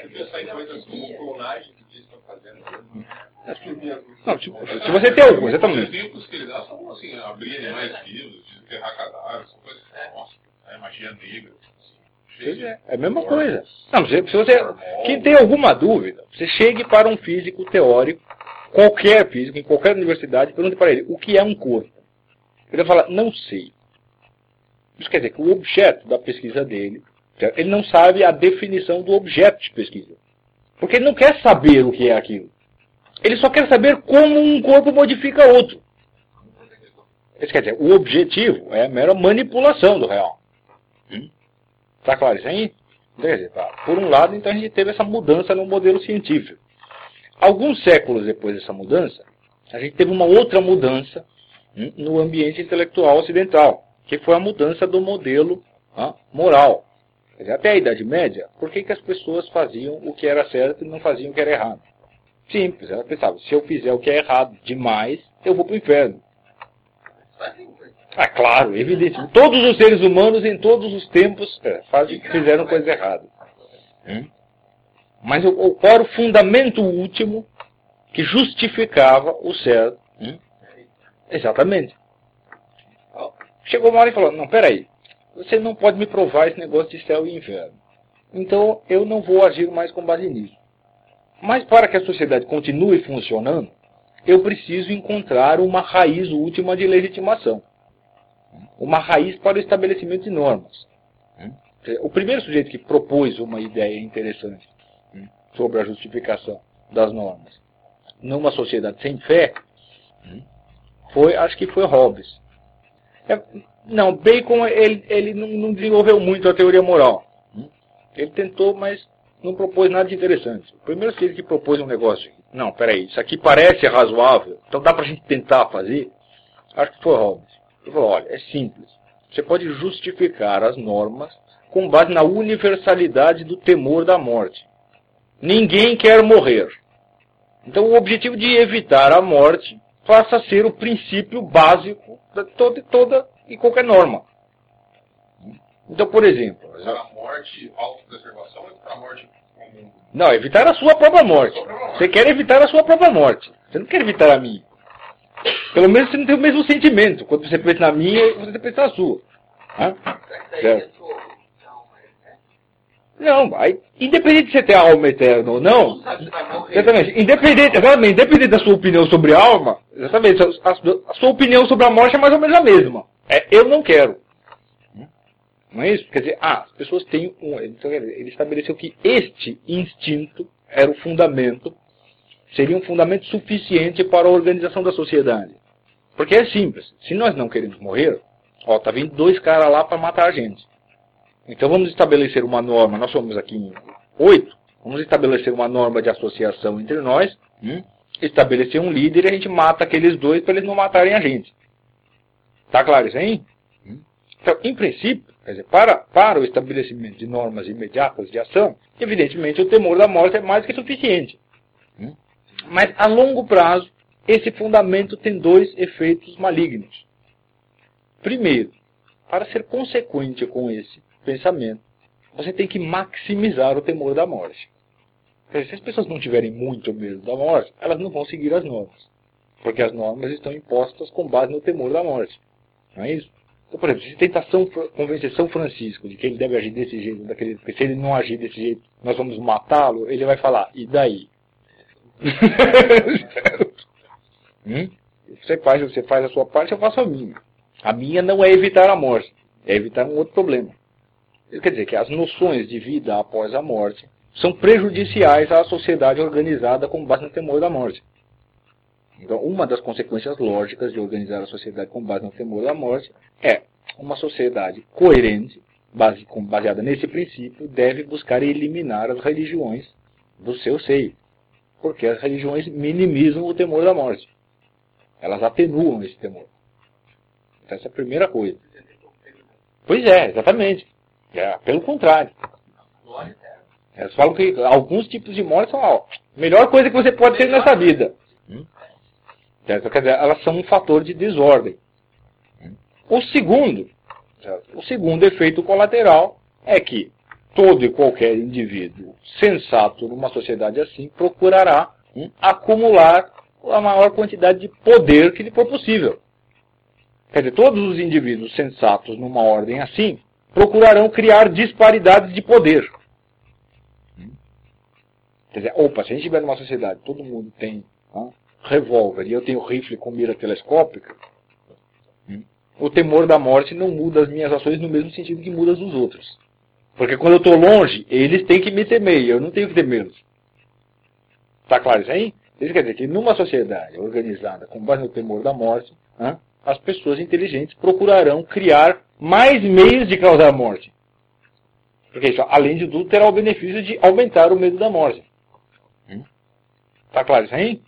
Não, se, se você tem alguma, exatamente. Os exemplos que ele dá são assim, abrir animais vivos, desenterrar cadáveres, são coisas. Nossa, é magia negra. É, é a mesma coisa. Não, se, se você quem tem alguma dúvida, você chegue para um físico teórico, qualquer físico, em qualquer universidade, e pergunte para ele o que é um corpo. Ele vai falar, não sei. Isso quer dizer que o objeto da pesquisa dele, ele não sabe a definição do objeto de pesquisa. Porque ele não quer saber o que é aquilo. Ele só quer saber como um corpo modifica outro. Isso quer dizer, o objetivo é a mera manipulação do real. Hum? Tá claro isso aí? Quer dizer, tá. Por um lado, então a gente teve essa mudança no modelo científico. Alguns séculos depois dessa mudança, a gente teve uma outra mudança hum, no ambiente intelectual ocidental, que foi a mudança do modelo ah, moral. Quer dizer, até a Idade Média, por que, que as pessoas faziam o que era certo e não faziam o que era errado? Simples, ela pensava, se eu fizer o que é errado demais, eu vou para o inferno. Ah, claro, evidente. Todos os seres humanos, em todos os tempos, é, fazem, fizeram coisa errada. Hum? Mas qual era o fundamento último que justificava o certo? Hum? Exatamente. Chegou uma hora e falou, não, peraí, você não pode me provar esse negócio de céu e inferno. Então, eu não vou agir mais com base nisso. Mas para que a sociedade continue funcionando, eu preciso encontrar uma raiz última de legitimação. Uma raiz para o estabelecimento de normas. O primeiro sujeito que propôs uma ideia interessante sobre a justificação das normas numa sociedade sem fé, foi, acho que foi Hobbes. É, não, Bacon ele, ele não, não desenvolveu muito a teoria moral. Ele tentou, mas não propôs nada de interessante. O primeiro sujeito que propôs um negócio, não, peraí, isso aqui parece razoável, então dá pra gente tentar fazer, acho que foi Hobbes. Ele falou, olha, é simples. Você pode justificar as normas com base na universalidade do temor da morte. Ninguém quer morrer. Então o objetivo de evitar a morte passa a ser o princípio básico de toda, toda e qualquer norma. Então, por exemplo... Para a morte, autopreservação ou para a morte comum? Não, evitar a sua própria morte. Você quer evitar a sua própria morte. Você não quer evitar a minha. Pelo menos você não tem o mesmo sentimento. Quando você pensa na minha, você pensa na sua. Hã? Certo. Não, aí, independente de você ter alma eterna ou não, exatamente, independente, exatamente, independente da sua opinião sobre a alma, exatamente, a, a, a sua opinião sobre a morte é mais ou menos a mesma. É, eu não quero. Não é isso? Quer dizer, ah, as pessoas têm um... Então, ele estabeleceu que este instinto era o fundamento, seria um fundamento suficiente para a organização da sociedade. Porque é simples, se nós não queremos morrer, ó, tá vindo dois caras lá para matar a gente. Então vamos estabelecer uma norma, nós somos aqui em oito, vamos estabelecer uma norma de associação entre nós, hum, estabelecer um líder e a gente mata aqueles dois para eles não matarem a gente. Tá claro isso aí? Hum? Então, em princípio, quer dizer, para, para o estabelecimento de normas imediatas de ação, evidentemente o temor da morte é mais que suficiente. Hum? Mas a longo prazo, esse fundamento tem dois efeitos malignos. Primeiro, para ser consequente com esse pensamento, você tem que maximizar o temor da morte. Se as pessoas não tiverem muito medo da morte, elas não vão seguir as normas. Porque as normas estão impostas com base no temor da morte. Não é isso? Então, por exemplo, se tentar convencer São Francisco de que ele deve agir desse jeito, daquele, porque se ele não agir desse jeito, nós vamos matá-lo, ele vai falar, e daí? hum? Você faz, você faz a sua parte, eu faço a minha. A minha não é evitar a morte, é evitar um outro problema. Isso quer dizer que as noções de vida após a morte são prejudiciais à sociedade organizada com base no temor da morte. Então, uma das consequências lógicas de organizar a sociedade com base no temor da morte é uma sociedade coerente, base, baseada nesse princípio, deve buscar eliminar as religiões do seu seio. Porque as religiões minimizam o temor da morte. Elas atenuam esse temor. Então, essa é a primeira coisa. Pois é, exatamente. É, pelo contrário. Elas falam que alguns tipos de morte são a melhor coisa que você pode ter nessa vida. Hum? Certo? Quer dizer, elas são um fator de desordem. Hum? O segundo Certo? O segundo efeito colateral é que todo e qualquer indivíduo sensato numa sociedade assim procurará hum, acumular a maior quantidade de poder que lhe for possível. Quer dizer, todos os indivíduos sensatos numa ordem assim procurarão criar disparidades de poder. Quer dizer, opa, se a gente estiver numa sociedade, todo mundo tem ah, revólver e eu tenho rifle com mira telescópica, hum, o temor da morte não muda as minhas ações no mesmo sentido que muda as dos outros. Porque quando eu estou longe, eles têm que me temer, eu não tenho que temê-los. Está claro isso aí? Isso quer dizer que numa sociedade organizada com base no temor da morte, ah, as pessoas inteligentes procurarão criar mais meios de causar a morte. Porque isso, além de tudo, terá o benefício de aumentar o medo da morte. Está claro isso aí?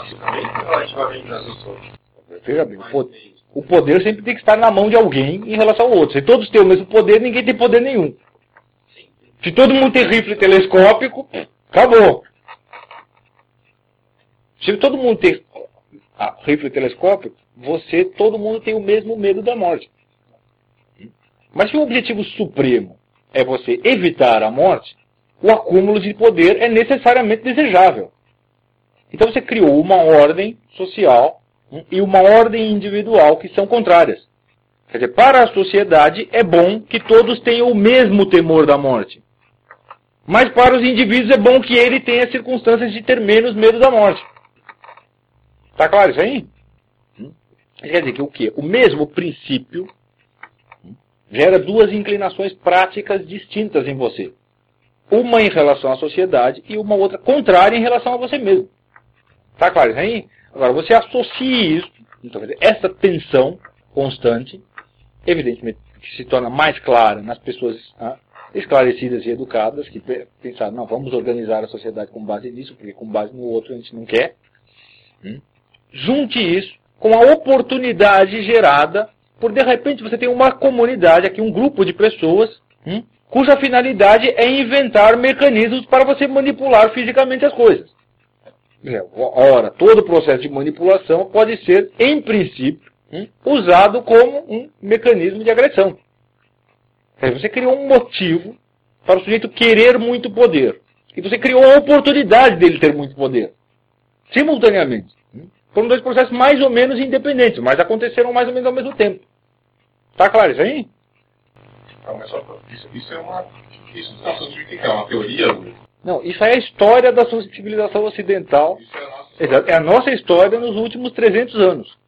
Veja bem, o poder, o poder sempre tem que estar na mão de alguém em relação ao outro. Se todos têm o mesmo poder, ninguém tem poder nenhum. Se todo mundo tem rifle telescópico, acabou. Se todo mundo tem ah, rifle telescópico, você, todo mundo tem o mesmo medo da morte. Mas se o objetivo supremo é você evitar a morte, o acúmulo de poder é necessariamente desejável. Então você criou uma ordem social hum, e uma ordem individual que são contrárias. Quer dizer, para a sociedade é bom que todos tenham o mesmo temor da morte. Mas para os indivíduos é bom que ele tenha circunstâncias de ter menos medo da morte. Está claro isso aí? Hum? Quer dizer que o quê? O mesmo princípio hum, gera duas inclinações práticas distintas em você. Uma em relação à sociedade e uma outra contrária em relação a você mesmo. Está claro isso aí? Agora, você associa isso, então, essa tensão constante, evidentemente, que se torna mais clara nas pessoas ah, esclarecidas e educadas, que pensaram, não, vamos organizar a sociedade com base nisso, porque com base no outro a gente não quer. Hum? Junte isso com a oportunidade gerada por, de repente, você tem uma comunidade aqui, um grupo de pessoas, hum, cuja finalidade é inventar mecanismos para você manipular fisicamente as coisas. Ora, todo o processo de manipulação pode ser, em princípio, hum, usado como um mecanismo de agressão. Você criou um motivo para o sujeito querer muito poder. E você criou a oportunidade dele ter muito poder. Simultaneamente. Hum. Foram dois processos mais ou menos independentes, mas aconteceram mais ou menos ao mesmo tempo. Está claro isso aí? Não, mas só, isso, isso é uma... Isso não significa que é uma teoria, Luiz. Não, isso é a história da civilização ocidental. Isso é a nossa história. É a nossa história nos últimos trezentos anos.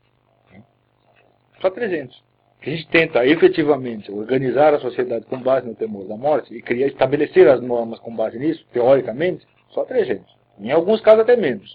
Só trezentos. Que a gente tenta efetivamente organizar a sociedade com base no temor da morte e criar, estabelecer as normas com base nisso, teoricamente, só trezentos. Em alguns casos até menos.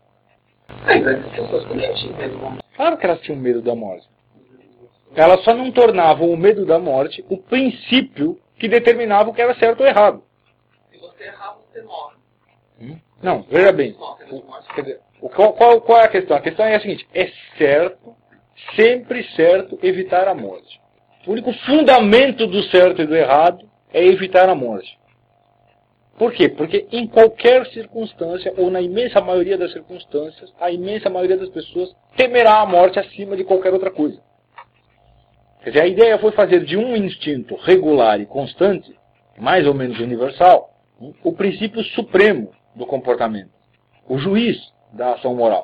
Claro que elas tinham medo da morte. Elas só não tornavam o medo da morte o princípio que determinava o que era certo ou errado. Errado, você morre. Hum? Não, veja bem. O, quer dizer, o, qual, qual, qual é a questão? A questão é a seguinte: é certo, sempre certo, evitar a morte. O único fundamento do certo e do errado é evitar a morte. Por quê? Porque em qualquer circunstância, ou na imensa maioria das circunstâncias, a imensa maioria das pessoas temerá a morte acima de qualquer outra coisa. Quer dizer, a ideia foi fazer de um instinto regular e constante, mais ou menos universal, o princípio supremo do comportamento, o juiz da ação moral.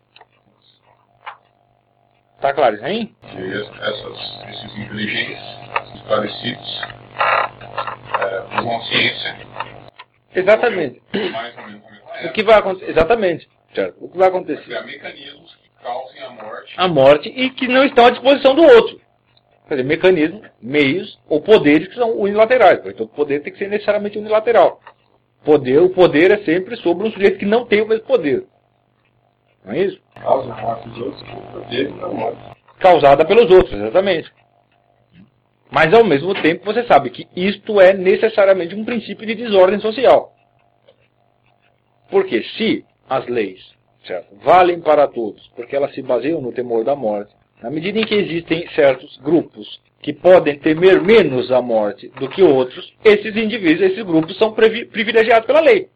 Está claro isso aí? Que essas, esses inteligentes, esclarecidos, é, usam a ciência. Exatamente. Mais ou menos a mesma época. O que vai acontecer? Exatamente. Certo. O que vai acontecer? Criar mecanismos que causem a morte. A morte e que não estão à disposição do outro. Quer dizer, mecanismos, meios ou poderes que são unilaterais. Porque todo poder tem que ser necessariamente unilateral. Poder, o poder é sempre sobre um sujeito que não tem o mesmo poder. Não é isso? Causa a morte dos outros com o poder da morte. Causada pelos outros, exatamente. Mas ao mesmo tempo você sabe que isto é necessariamente um princípio de desordem social. Porque se as leis, certo, valem para todos, porque elas se baseiam no temor da morte, na medida em que existem certos grupos que podem temer menos a morte do que outros, esses indivíduos, esses grupos são privilegiados pela lei.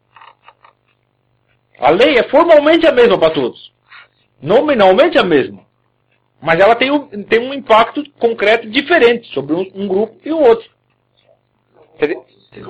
A lei é formalmente a mesma para todos. Nominalmente a mesma. Mas ela tem um, tem um impacto concreto diferente sobre um, um grupo e o outro. Quer dizer,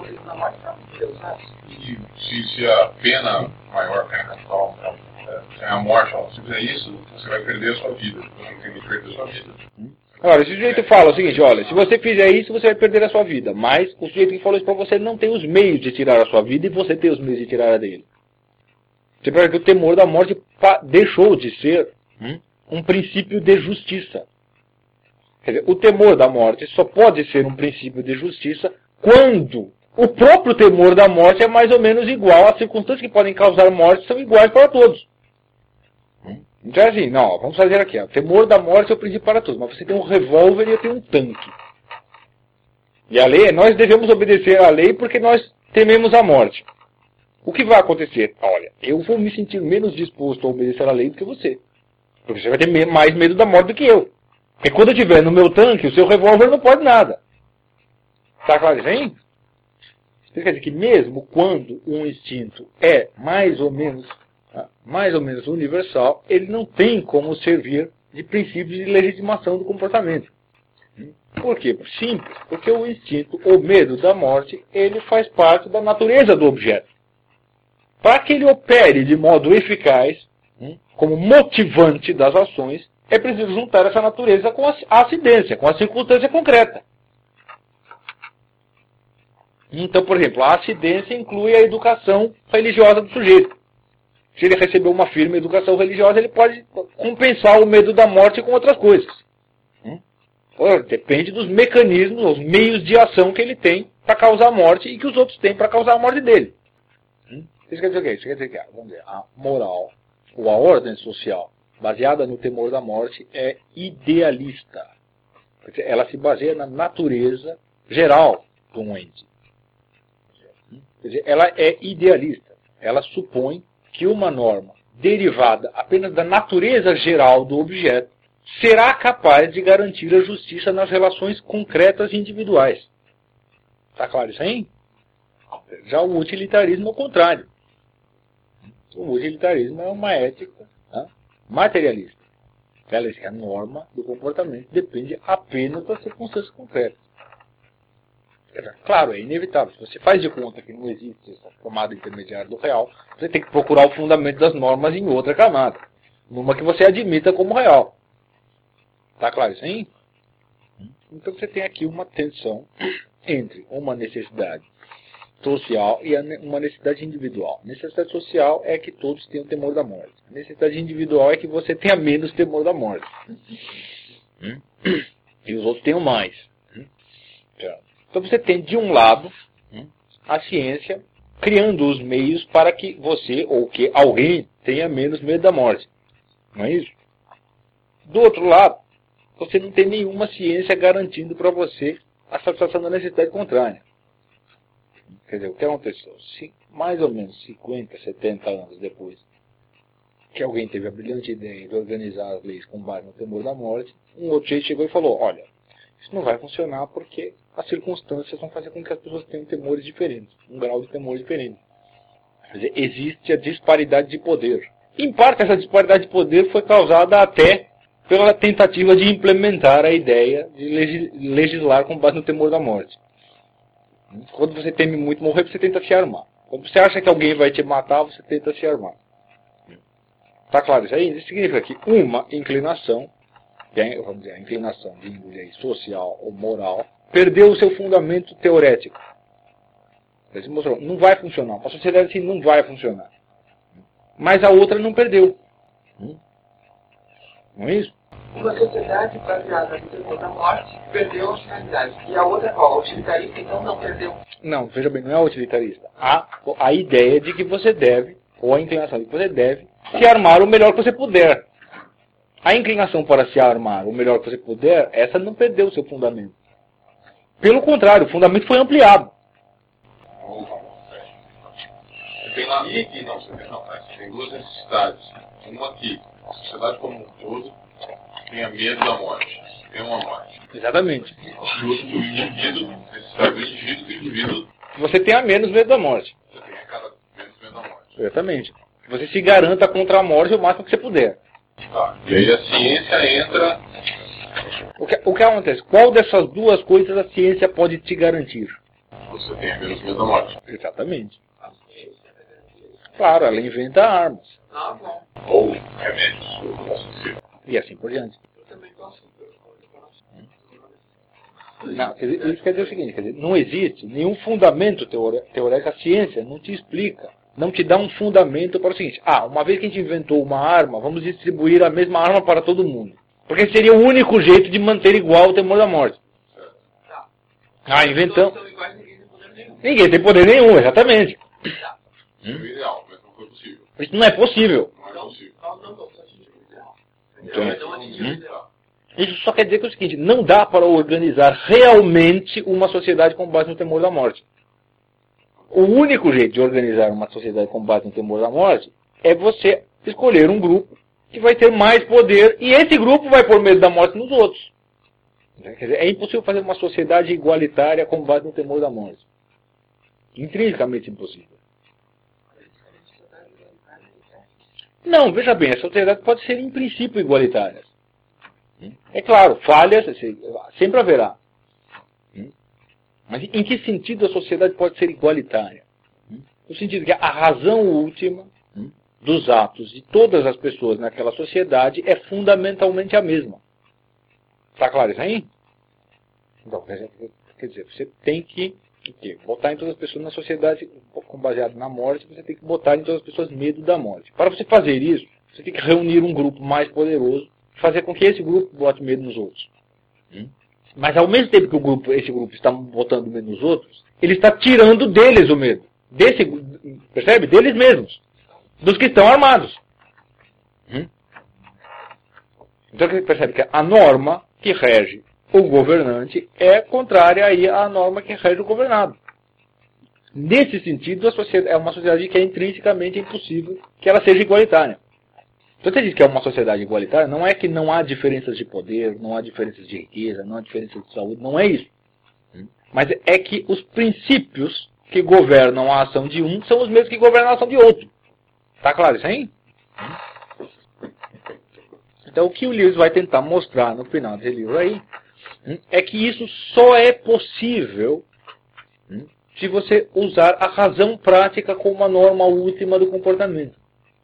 e se, se a pena maior, a pena capital, é a morte, ó, se fizer isso, você vai perder a sua vida. Você tem que perder a sua vida. Agora, esse sujeito fala o seguinte, olha, se você fizer isso, você vai perder a sua vida. Mas o sujeito que falou isso para você não tem os meios de tirar a sua vida e você tem os meios de tirar a dele. Você percebe que o temor da morte deixou de ser hum, um princípio de justiça. Quer dizer, o temor da morte só pode ser um princípio de justiça quando o próprio temor da morte é mais ou menos igual. As circunstâncias que podem causar morte são iguais para todos. Então é assim, não, vamos fazer aqui. Ó, o temor da morte é o princípio para todos, mas você tem um revólver e eu tenho um tanque. E a lei, nós devemos obedecer à lei porque nós tememos a morte. O que vai acontecer? Olha, eu vou me sentir menos disposto a obedecer à lei do que você. Porque você vai ter mais medo da morte do que eu. Porque quando eu estiver no meu tanque, o seu revólver não pode nada. Tá claro isso aí? Isso quer dizer que mesmo quando um instinto é mais ou menos, mais ou menos universal, ele não tem como servir de princípio de legitimação do comportamento. Por quê? Simples. Porque o instinto, o medo da morte, ele faz parte da natureza do objeto. Para que ele opere de modo eficaz, como motivante das ações, é preciso juntar essa natureza com a acidência, com a circunstância concreta. Então, por exemplo, a acidência inclui a educação religiosa do sujeito. Se ele recebeu uma firme educação religiosa, ele pode compensar o medo da morte com outras coisas. Depende dos mecanismos, os meios de ação que ele tem para causar a morte e que os outros têm para causar a morte dele. Isso quer dizer o quê? Isso quer dizer que vamos dizer, a moral ou a ordem social baseada no temor da morte é idealista. Ela se baseia na natureza geral de um ente. Quer dizer, ela é idealista. Ela supõe que uma norma derivada apenas da natureza geral do objeto será capaz de garantir a justiça nas relações concretas e individuais. Está claro isso aí? Já o utilitarismo é o contrário. O utilitarismo é uma ética, tá, materialista. Ela diz que a norma do comportamento depende apenas das circunstâncias concretas. Claro, é inevitável. Se você faz de conta que não existe essa camada intermediária do real, você tem que procurar o fundamento das normas em outra camada. Numa que você admita como real. Está claro isso aí? Então você tem aqui uma tensão entre uma necessidade social e uma necessidade individual. A necessidade social é que todos tenham temor da morte. A necessidade individual é que você tenha menos temor da morte. E os outros tenham mais. Então você tem, de um lado, a ciência criando os meios para que você ou que alguém tenha menos medo da morte. Não é isso? Do outro lado, você não tem nenhuma ciência garantindo para você a satisfação da necessidade contrária. Quer dizer, o que aconteceu? Se, mais ou menos cinquenta, setenta anos depois que alguém teve a brilhante ideia de organizar as leis com base no temor da morte, um outro jeito chegou e falou, olha, isso não vai funcionar porque as circunstâncias vão fazer com que as pessoas tenham temores diferentes, um grau de temor diferente. Quer dizer, existe a disparidade de poder. Em parte, essa disparidade de poder foi causada até pela tentativa de implementar a ideia de legislar com base no temor da morte. Quando você teme muito morrer, você tenta se armar. Quando você acha que alguém vai te matar, você tenta se armar. Está claro isso aí? Isso significa que uma inclinação, vamos dizer, a inclinação de índole social ou moral, perdeu o seu fundamento teorético. Ele mostrou, não vai funcionar. Uma sociedade assim não vai funcionar. Mas a outra não perdeu. Não é isso? Uma sociedade baseada no temor da morte perdeu a finalidade. E a outra qual? A utilitarista, então, não perdeu. Não, veja bem, não é a utilitarista. A, a ideia de que você deve, ou a inclinação de que você deve, se armar o melhor que você puder. A inclinação para se armar o melhor que você puder, essa não perdeu o seu fundamento. Pelo contrário, o fundamento foi ampliado. Tem lá e aqui, não, você tem, não, você tem duas necessidades. Uma aqui, a sociedade como um todo tenha medo da morte, tem uma morte. Exatamente. E outro, o indivíduo, necessidade do indivíduo, que o indivíduo... Você tenha menos medo da morte. Você tenha cada menos medo da morte. Exatamente. Que você se garanta contra a morte o máximo que você puder. Tá. E aí a ciência entra... O que, o que acontece? Qual dessas duas coisas a ciência pode te garantir? Você tem menos medo da morte. Exatamente. Claro, ela inventa armas. Ah, bom. Ou remédios, ou posso E assim por diante. Eu também gosto. Não, quer dizer, isso quer dizer o seguinte, quer dizer, não existe nenhum fundamento teore- teórico, a ciência não te explica, não te dá um fundamento para o seguinte, ah, uma vez que a gente inventou uma arma, vamos distribuir a mesma arma para todo mundo. Porque seria o único jeito de manter igual o temor da morte. Tá. Ah, inventamos. Todos são iguais, ninguém tem poder nenhum. Ninguém tem poder nenhum, exatamente. Tá. ser o ideal, mas não foi possível. Isso não é possível. Não é Não, possível. não, não, não, só atingir o ideal. Então, Não atingir o hum? ideal. Isso só quer dizer que é o seguinte, não dá para organizar realmente uma sociedade com base no temor da morte. O único jeito de organizar uma sociedade com base no temor da morte é você escolher um grupo que vai ter mais poder e esse grupo vai pôr medo da morte nos outros. Quer dizer, é impossível fazer uma sociedade igualitária com base no temor da morte. Intrinsecamente impossível. Não, veja bem, a sociedade pode ser em princípio igualitária. É claro, falhas sempre haverá. Mas em que sentido a sociedade pode ser igualitária? No sentido que a razão última dos atos de todas as pessoas naquela sociedade é fundamentalmente a mesma. Está claro isso aí? Então, quer dizer, você tem que, que botar em todas as pessoas na sociedade, com baseado na morte, você tem que botar em todas as pessoas medo da morte. Para você fazer isso, você tem que reunir um grupo mais poderoso, fazer com que esse grupo bote medo nos outros. Mas ao mesmo tempo que o grupo, esse grupo está botando medo nos outros, ele está tirando deles o medo. Desse, percebe? Deles mesmos. Dos que estão armados. Então você percebe que a norma que rege o governante é contrária aí à norma que rege o governado. Nesse sentido, a sociedade é uma sociedade que é intrinsecamente impossível que ela seja igualitária. Então você diz que é uma sociedade igualitária, não é que não há diferenças de poder, não há diferenças de riqueza, não há diferenças de saúde, não é isso. Mas é que os princípios que governam a ação de um são os mesmos que governam a ação de outro. Está claro isso aí? Então o que o Lewis vai tentar mostrar no final desse livro aí é que isso só é possível se você usar a razão prática como uma norma última do comportamento.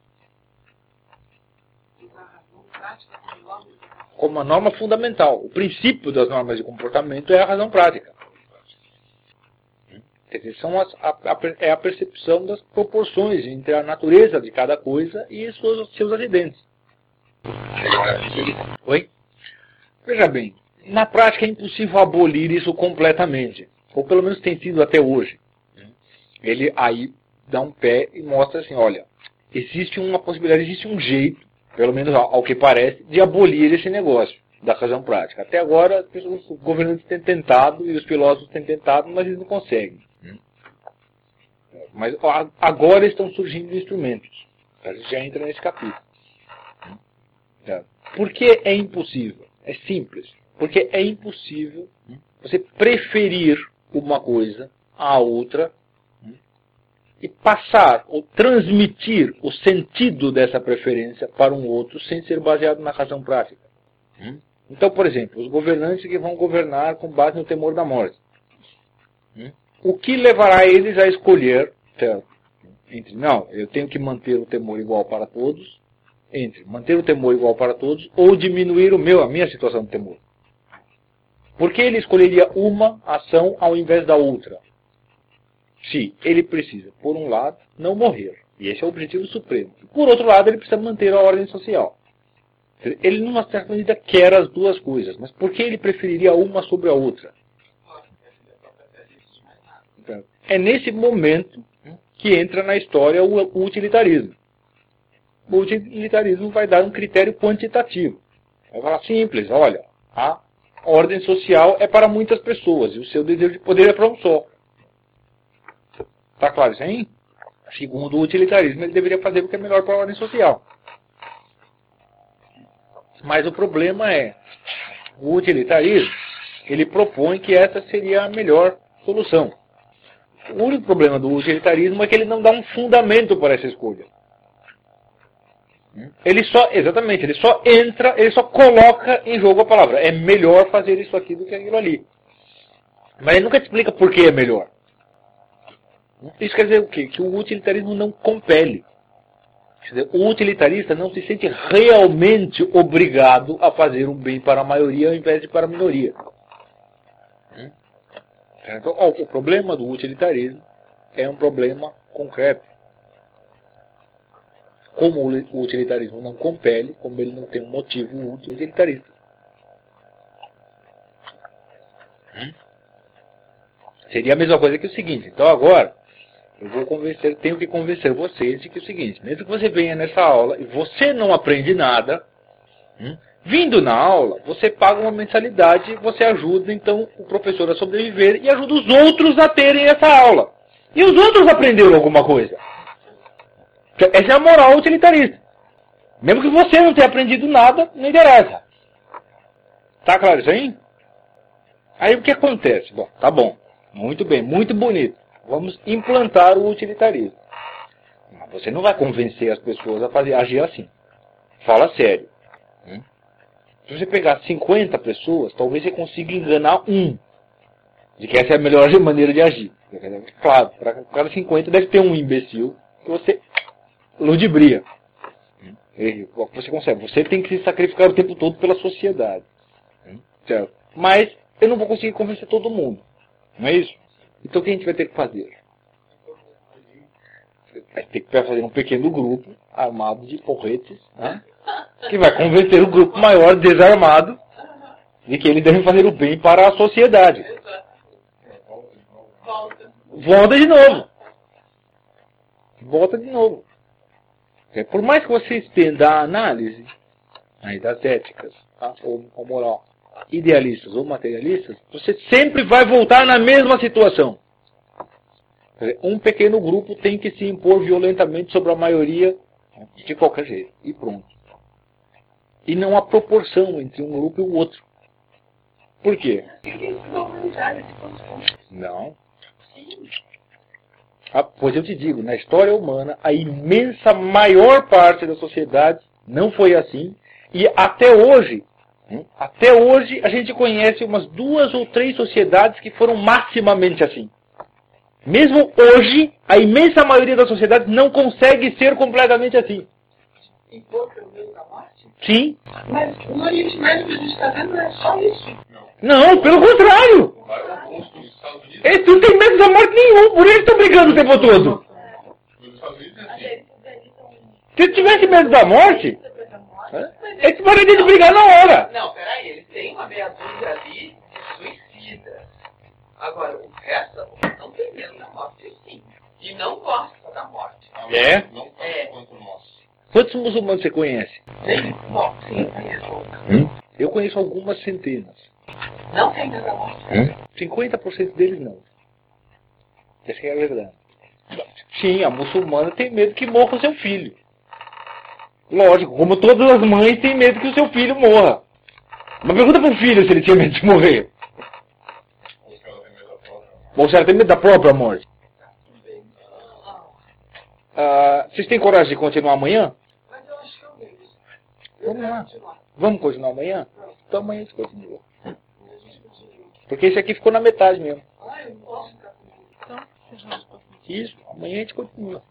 Como uma norma fundamental. O princípio das normas de comportamento é a razão prática. Quer dizer, são as, a, a, é a percepção das proporções entre a natureza de cada coisa e seus, seus acidentes. Oi? Veja bem, na prática é impossível abolir isso completamente. Ou pelo menos tem sido até hoje. Ele aí dá um pé e mostra assim, olha, existe uma possibilidade, existe um jeito, pelo menos ao que parece, de abolir esse negócio da razão prática. Até agora, os governantes têm tentado e os filósofos têm tentado, mas eles não conseguem. Mas agora estão surgindo instrumentos. A gente já entra nesse capítulo. Por que é impossível? É simples. Porque é impossível você preferir uma coisa à outra e passar ou transmitir o sentido dessa preferência para um outro sem ser baseado na razão prática. Então, por exemplo, os governantes que vão governar com base no temor da morte. O que levará eles a escolher, entre, não, eu tenho que manter o temor igual para todos, entre manter o temor igual para todos ou diminuir o meu, a minha situação de temor? Por que ele escolheria uma ação ao invés da outra? Se ele precisa, por um lado, não morrer. E esse é o objetivo supremo. Por outro lado, ele precisa manter a ordem social. Ele, numa certa medida, quer as duas coisas. Mas por que ele preferiria uma sobre a outra? É nesse momento que entra na história o utilitarismo. O utilitarismo vai dar um critério quantitativo. Vai falar simples, olha, a ordem social é para muitas pessoas e o seu desejo de poder é para um só. Está claro isso aí? Segundo o utilitarismo, ele deveria fazer o que é melhor para a ordem social. Mas o problema é, o utilitarismo, ele propõe que essa seria a melhor solução. O único problema do utilitarismo é que ele não dá um fundamento para essa escolha. Ele só, exatamente, ele só entra, ele só coloca em jogo a palavra. É melhor fazer isso aqui do que aquilo ali. Mas ele nunca te explica por que é melhor. Isso quer dizer o quê? Que o utilitarismo não compele. Quer dizer, o utilitarista não se sente realmente obrigado a fazer um bem para a maioria ao invés de para a minoria. Então, ó, o problema do utilitarismo é um problema concreto. Como o utilitarismo não compele, como ele não tem um motivo utilitarista. Hum? Seria a mesma coisa que o seguinte. Então agora, eu vou convencer, tenho que convencer vocês de que é o seguinte. Mesmo que você venha nessa aula e você não aprende nada, hum? Vindo na aula, você paga uma mensalidade, você ajuda então o professor a sobreviver e ajuda os outros a terem essa aula. E os outros aprenderam alguma coisa. Essa é a moral utilitarista. Mesmo que você não tenha aprendido nada, não interessa. Tá claro isso aí? Aí o que acontece? Bom, tá bom. Muito bem, muito bonito. Vamos implantar o utilitarismo. Mas você não vai convencer as pessoas a fazer, agir assim. Fala sério. Hum? Se você pegar cinquenta pessoas, talvez você consiga enganar um. De que essa é a melhor maneira de agir. Claro, para cada cinquenta deve ter um imbecil que você ludibria. Você consegue. Você tem que se sacrificar o tempo todo pela sociedade. Certo? Mas eu não vou conseguir convencer todo mundo. Não é isso? Então o que a gente vai ter que fazer? Vai ter que fazer um pequeno grupo armado de porretes, né? Que vai convencer o grupo maior desarmado de que ele deve fazer o bem para a sociedade. Volta de novo. Volta de novo. Por mais que você estenda a análise aí, das éticas, tá? ou, ou moral, idealistas ou materialistas, você sempre vai voltar na mesma situação. Um pequeno grupo tem que se impor violentamente sobre a maioria de qualquer jeito. E pronto. E não há proporção entre um grupo e o outro. Por quê? Não. Ah, pois eu te digo, na história humana, a imensa maior parte da sociedade não foi assim. E até hoje, até hoje a gente conhece umas duas ou três sociedades que foram maximamente assim. Mesmo hoje, a imensa maioria da sociedade não consegue ser completamente assim. Impor pelo meio da morte? Sim. Mas no Oriente Médio que a gente está vendo não é só isso. Não, pelo contrário. Eles não têm medo da morte nenhum, por isso estão brigando o tempo todo. Se eles tivessem medo da morte, eles parariam de brigar na hora. Não, peraí, eles têm uma meia dúzia ali de suicidas. Agora, o resto não tem medo da morte, sim. E não gosta da morte. É? Não tanto É. quanto nós. Quantos muçulmanos você conhece? Sim, bom, sim, conheço. Hum? Eu conheço algumas centenas. Não tem medo da morte. Hum? cinquenta por cento deles não. Essa é a verdade. Sim, a muçulmana tem medo que morra o seu filho. Lógico, como todas as mães têm medo que o seu filho morra. Mas pergunta para o filho se ele tinha medo de morrer. Ou se ela tem medo da própria morte. Ah, vocês têm coragem de continuar amanhã? Mas eu acho que eu vejo. Vamos lá. Vamos continuar amanhã? Então amanhã a gente continua. Porque esse aqui ficou na metade mesmo. Ah, eu não posso ficar com Isso, amanhã a gente continua.